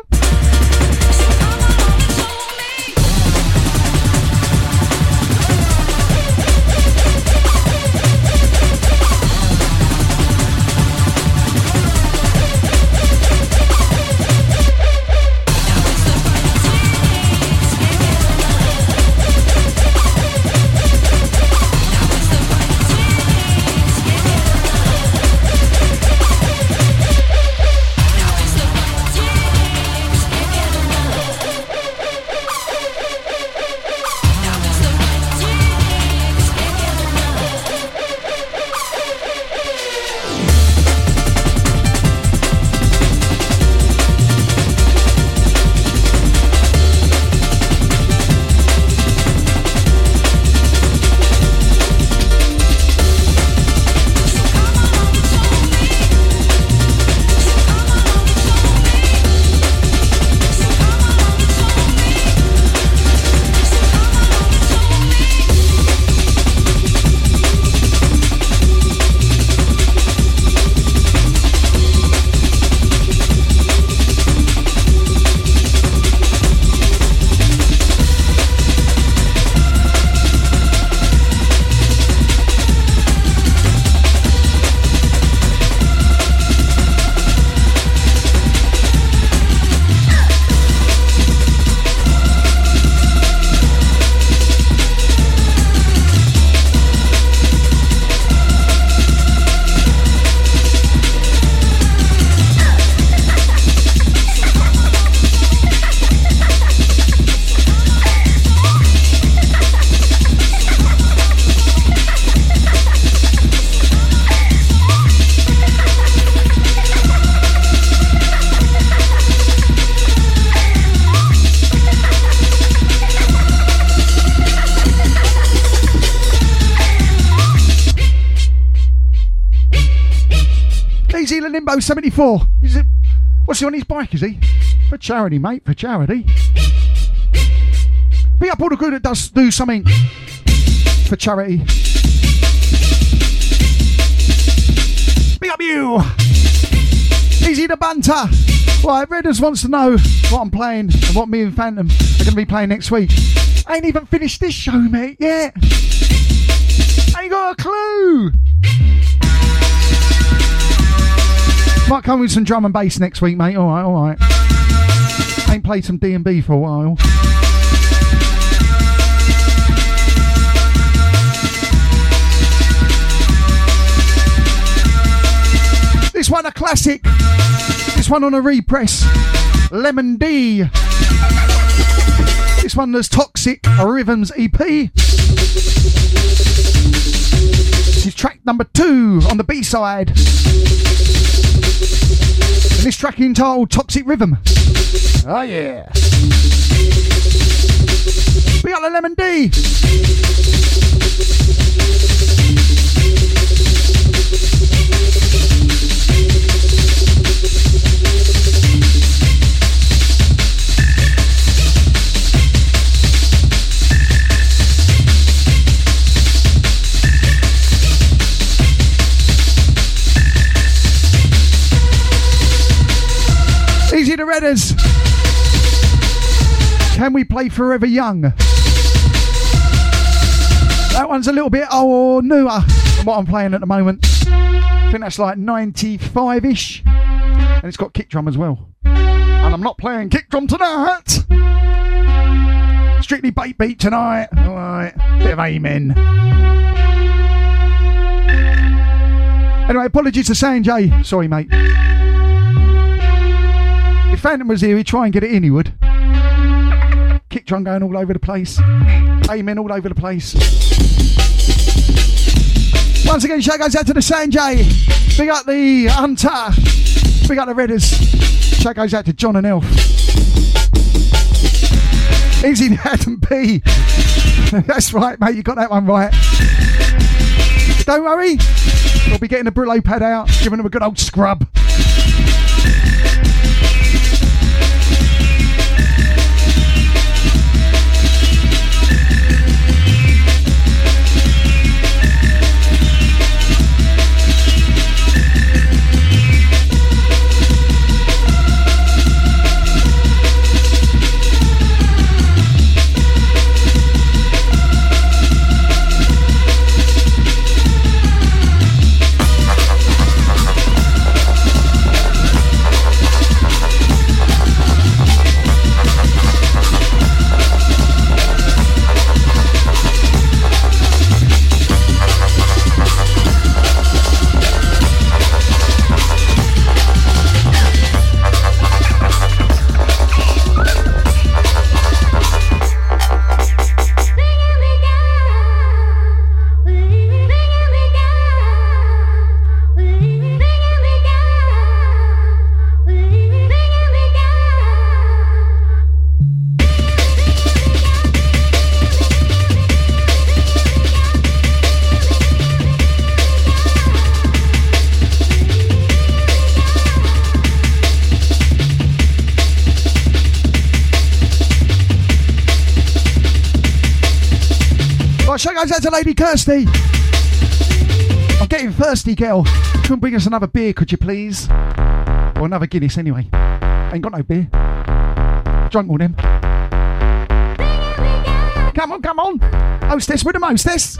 Limbo 74. Is it? What's he on his bike, is he? For charity, mate, for charity. Be up all the crew that does do something for charity. Be up you! Easy to banter. Right, Redders wants to know what I'm playing and what me and Phantom are going to be playing next week. I ain't even finished this show, mate, yet. Ain't got a clue. Might come with some drum and bass next week, mate. Alright. Ain't played some D&B for a while. This one a classic. This one on a repress. Lemon D. This one is Toxic Rhythms EP. This is track number 2 on the B-side. And this track entitled Toxic Rhythm. Oh yeah. We got the Lemon D. Easy to Redders. Can we play Forever Young? That one's a little bit newer than what I'm playing at the moment. I think that's like 95-ish. And it's got kick drum as well. And I'm not playing kick drum tonight. Strictly bait beat tonight. Alright, bit of amen. Anyway, apologies to Sanjay. Sorry, mate. If Phantom was here, he'd try and get it in, he would. Kick drum going all over the place. Amen all over the place. Once again, shout goes out to the Sanjay. Big up the Hunter. Big up the Redders. Shout goes out to John and Elf. Easy to Adam P. That's right, mate, you got that one right. Don't worry. We'll be getting the Brillo pad out, giving them a good old scrub. Shout goes out to Lady Kirsty. I'm getting thirsty, girl. Come bring us another beer, could you please? Or another Guinness, anyway. Ain't got no beer. Drunk all them. Come on, come on. Hostess with the mostess.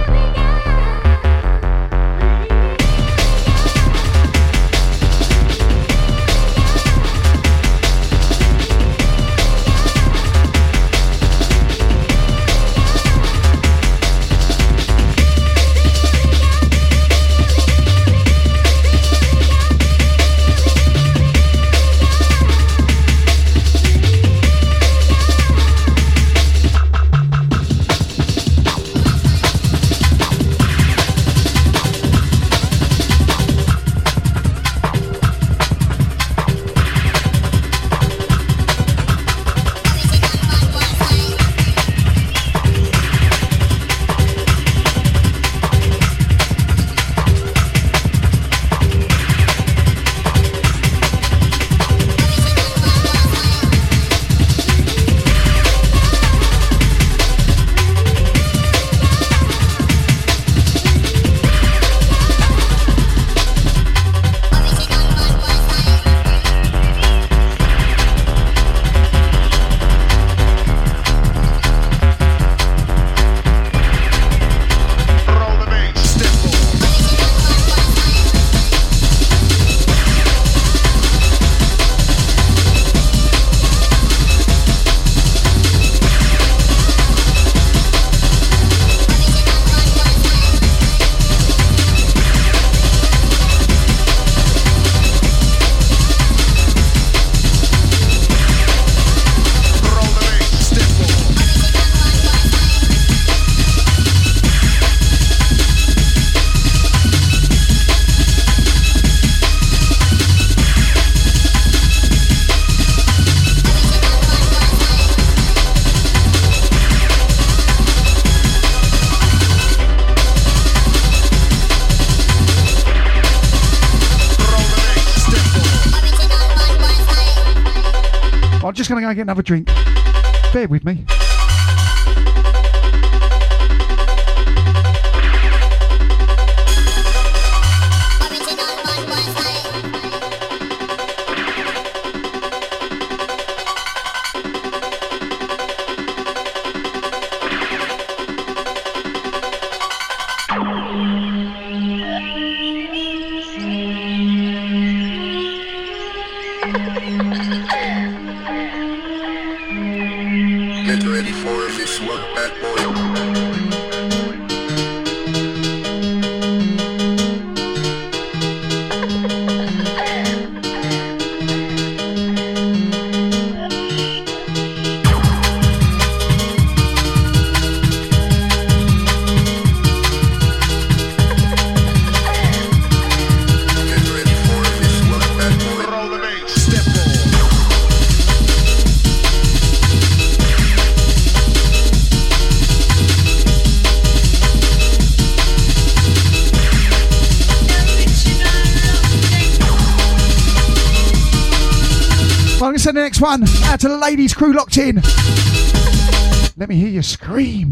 just going to go get another drink. Bear with me. The next one out to the ladies crew locked in. Let me hear you scream.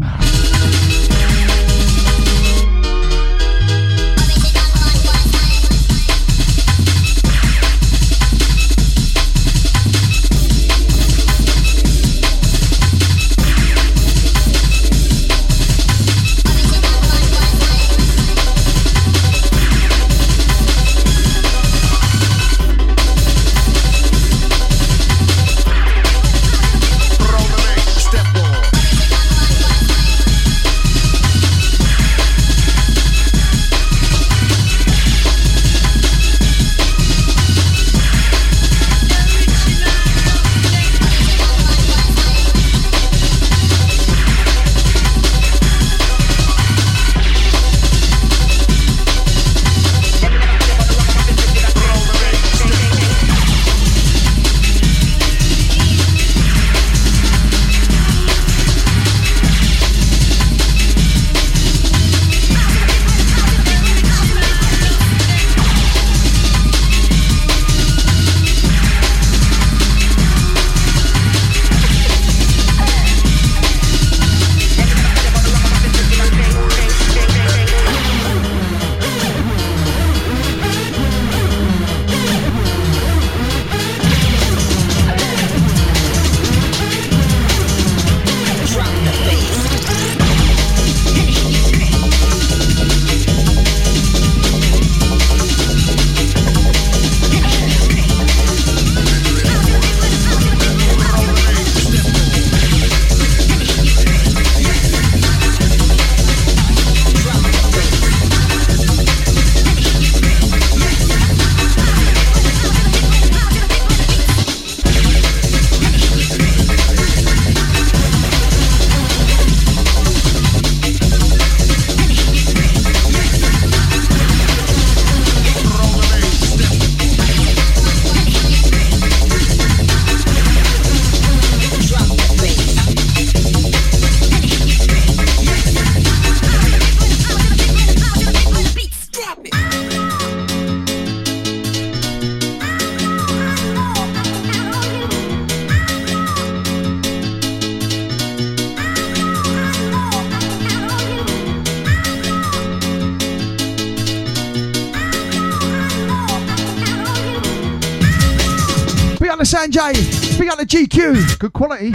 Sanjay, big up the GQ, good quality.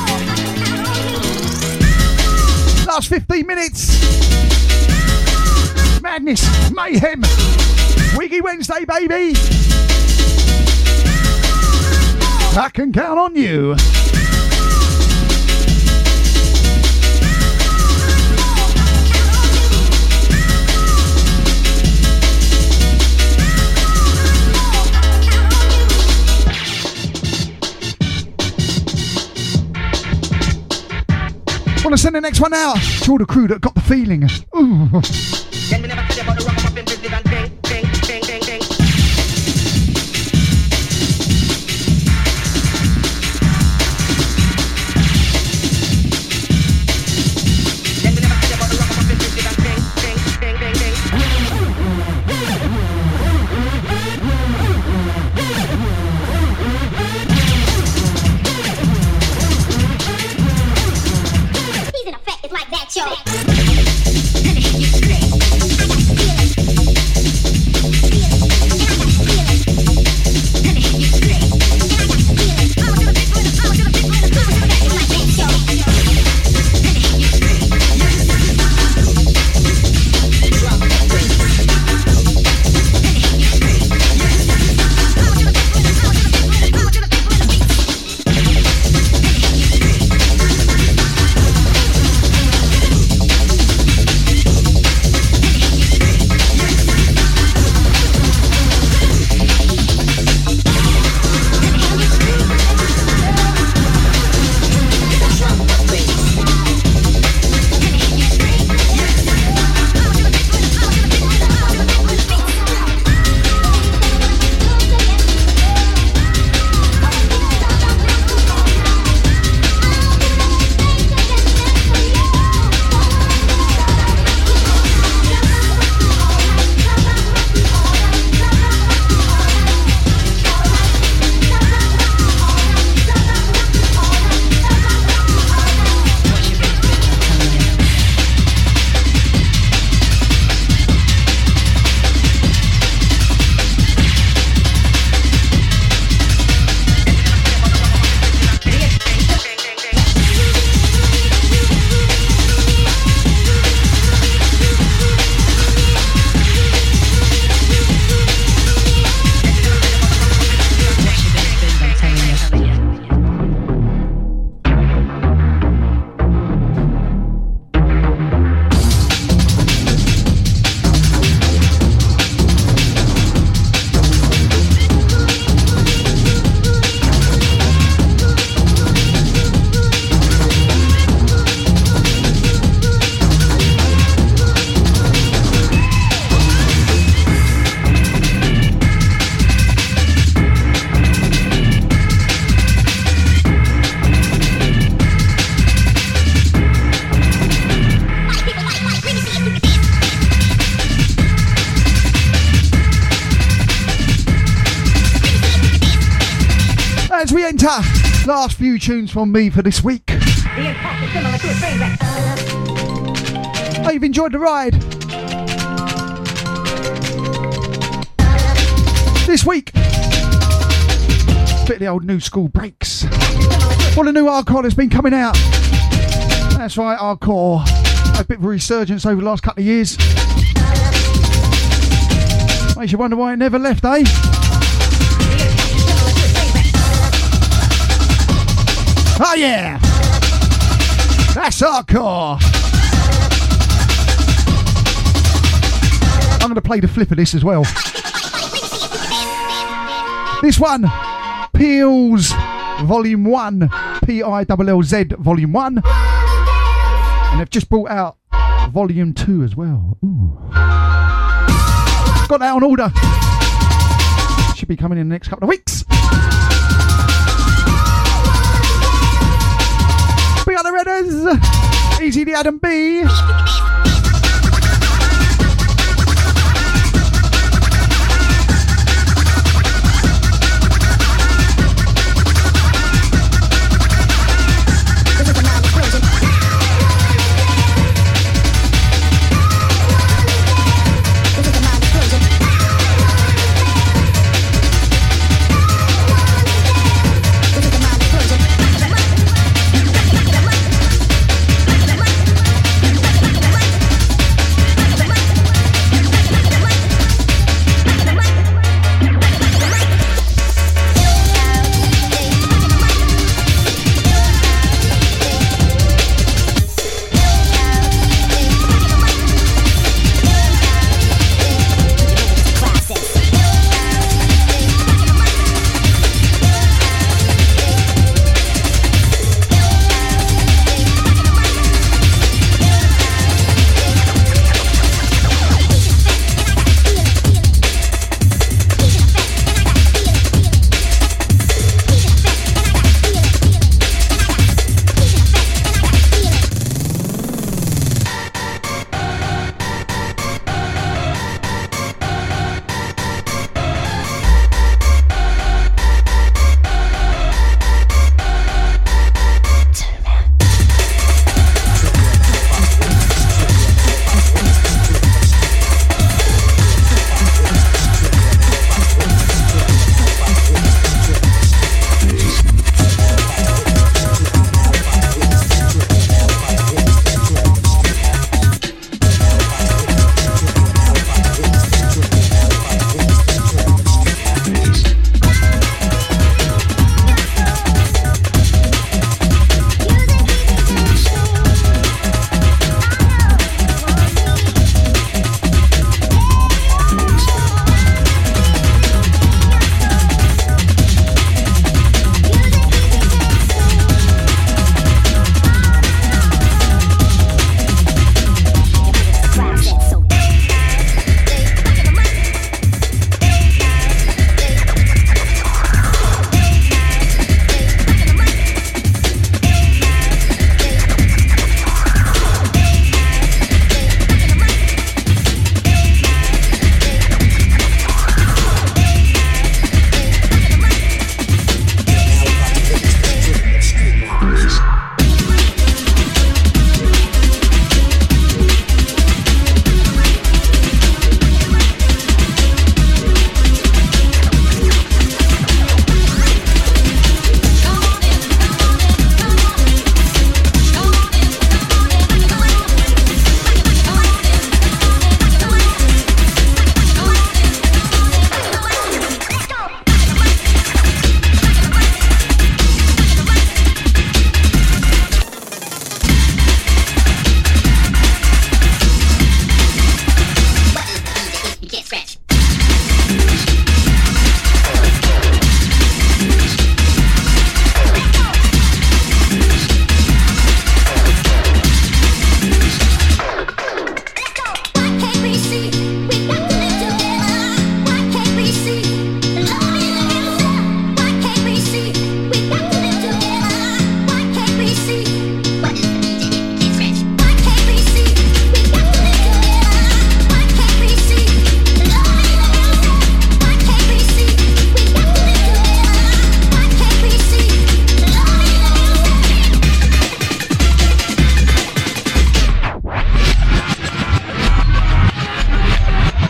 Last 15 minutes. Madness, mayhem, Wiggy Wednesday, baby. I can count on you. Want to send the next one out to all the crew that got the feeling. Ooh. Winter. Last few tunes from me for this week. Hope you've enjoyed the ride. This week, bit of the old new school breaks. What a new hardcore that's been coming out. That's right, hardcore. A bit of a resurgence over the last couple of years. Makes you wonder why it never left, eh? Oh yeah! That's hardcore! I'm going to play the flip of this as well. This one, Peels Volume 1, P-I-L-L-Z Volume 1. And they've just brought out Volume 2 as well. Ooh. Got that on order. Should be coming in the next couple of weeks. Big up the Redders. Easy the Adam B.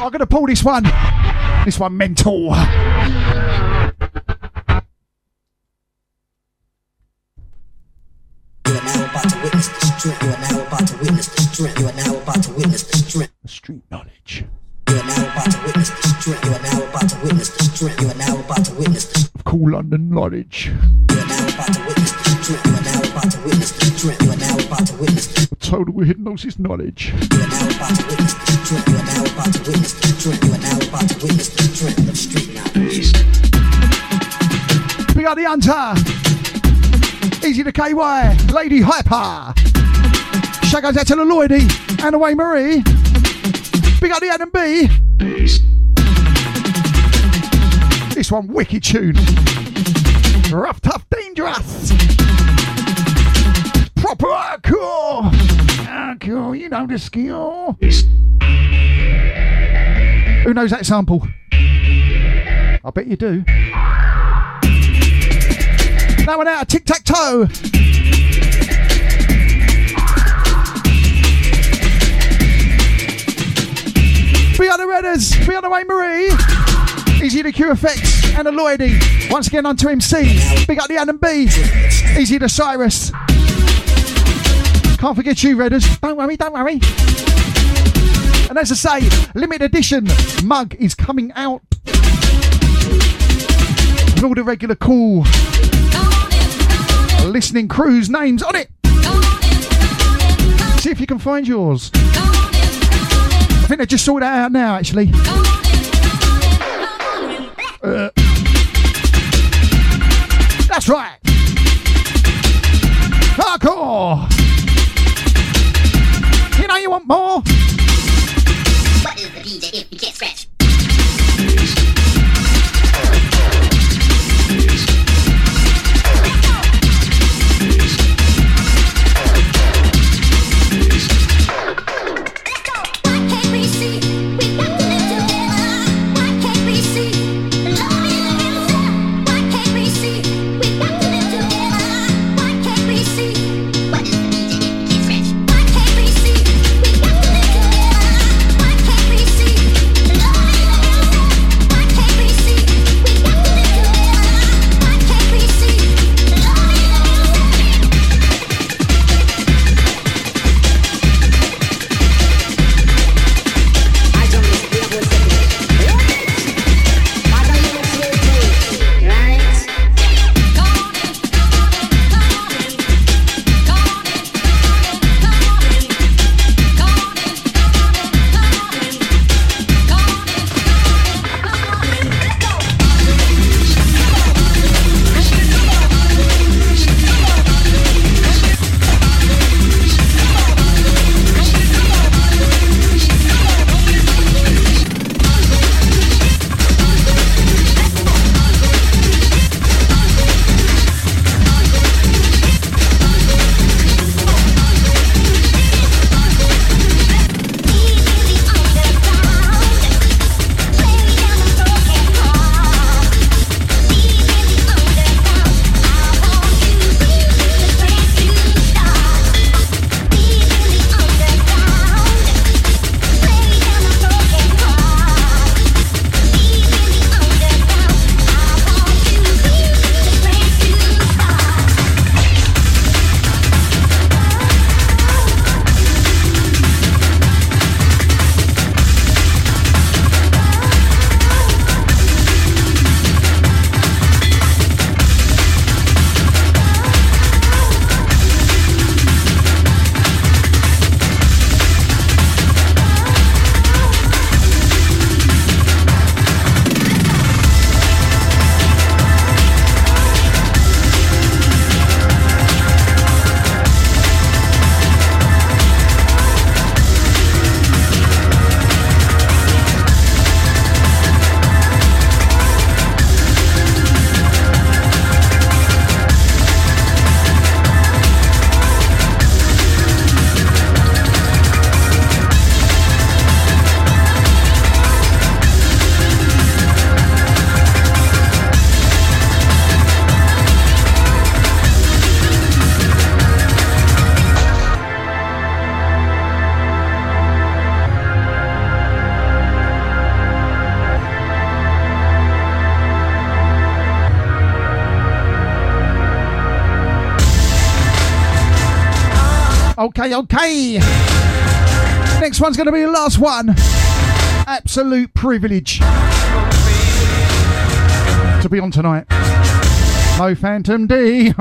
I'm going to pull this one. This one mental. The street knowledge. You are now about to witness the strength. You are now about to witness the strength. You are now about to witness the of cool London knowledge. You are now about to witness the strength. You are now about to witness the strength. You are now about to witness the total hypnosis knowledge. You are now about to witness the strength. You are now about to witness the strength. You are now about to witness the strength of street knowledge. Big up the Hunter. Easy to KY. Lady Hyper. Shout out to the Lloydie and away Marie. Big up the Adam B. This one wicked tune. Rough, tough, dangerous. Proper hardcore. Hardcore, you know the skill. Who knows that sample? I bet you do. That one out of Tic-Tac-Toe. Be on the Redders, be on the way Marie. Easy to Q Effects and the Lloydie. Once again on 2MC. Big up the Adam B. Easy to Cyrus. Can't forget you, Redders. Don't worry, don't worry. And as I say, limited edition mug is coming out. With all the regular cool listening crews' names on it. See if you can find yours. I think they just sorted that out now, actually. That's right. Hardcore. You know you want more. What is the DJ if you can't scratch? Okay. Next one's going to be the last one. Absolute privilege to be on tonight. No Phantom D.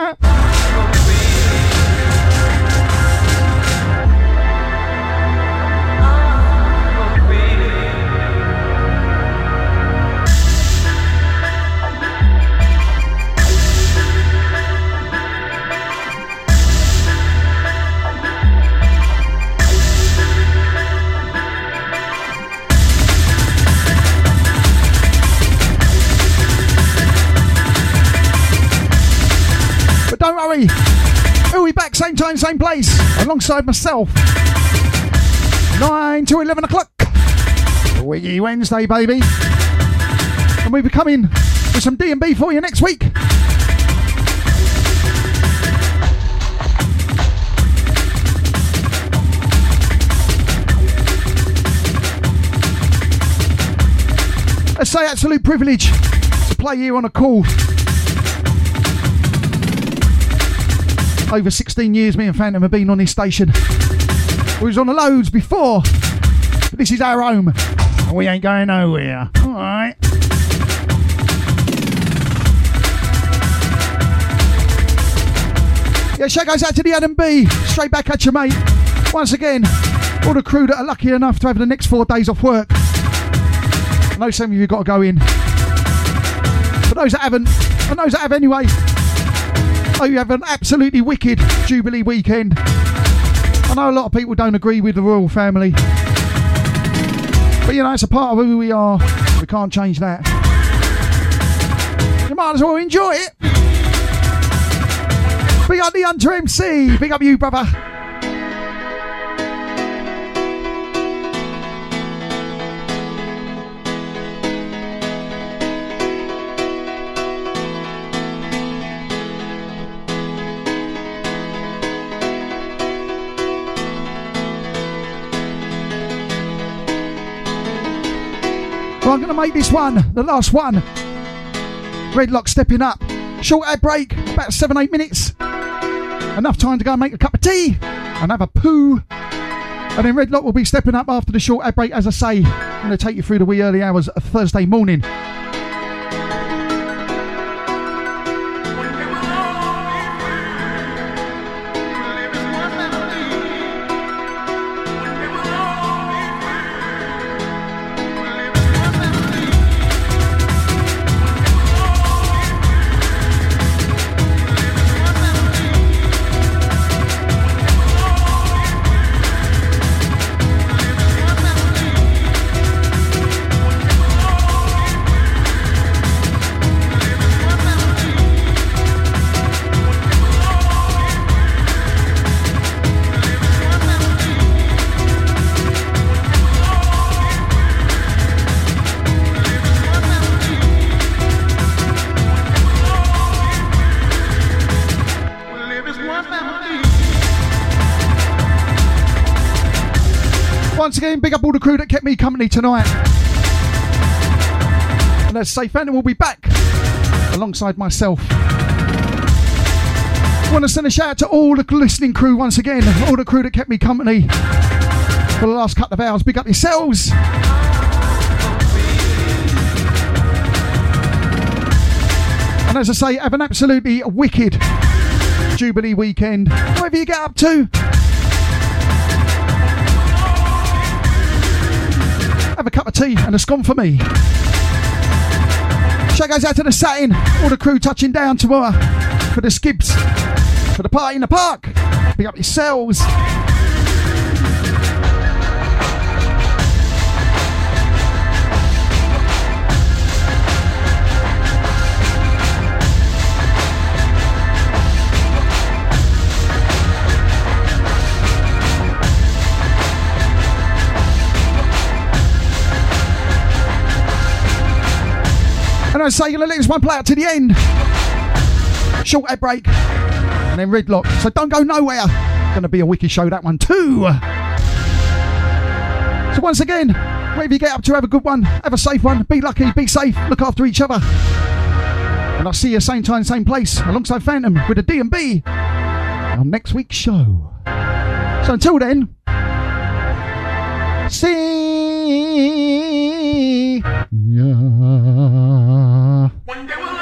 Don't worry, we'll be back same time, same place, alongside myself. 9 to 11 o'clock. Wiggy Wednesday, baby. And we'll be coming with some D&B for you next week. Let's say absolute privilege to play here on a call. Over 16 years, me and Phantom have been on this station. We was on the loads before, but this is our home, and we ain't going nowhere. All right. Yeah, shout goes out to the Adam B. Straight back at you, mate. Once again, all the crew that are lucky enough to have the next 4 days off work. I know some of you got to go in, but those that haven't, and those that have anyway, oh, you have an absolutely wicked Jubilee weekend. I know a lot of people don't agree with the royal family, but you know, it's a part of who we are. We can't change that. You might as well enjoy it. Big up the Hunter MC. Big up you, brother. I'm going to make this one the last one. Redlock stepping up. Short ad break, about 7-8 minutes. Enough time to go and make a cup of tea and have a poo. And then Redlock will be stepping up after the short ad break, as I say. I'm going to take you through the wee early hours of Thursday morning. Once again, big up all the crew that kept me company tonight. And as I say, Phantom will be back alongside myself. I want to send a shout out to all the listening crew once again, all the crew that kept me company for the last couple of hours. Big up yourselves. And as I say, have an absolutely wicked Jubilee weekend, whatever you get up to. Have a cup of tea and a scone for me. Shout goes out to the Satin, all the crew touching down tomorrow for the skibs, for the party in the park. Big up yourselves. And I say, you're going to let this one play out to the end. Short ad break. And then Redlock. So don't go nowhere. Going to be a wicked show, that one too. So once again, whatever you get up to, have a good one. Have a safe one. Be lucky, be safe. Look after each other. And I'll see you same time, same place, alongside Phantom with the D&B on next week's show. So until then, see ya. One day we'll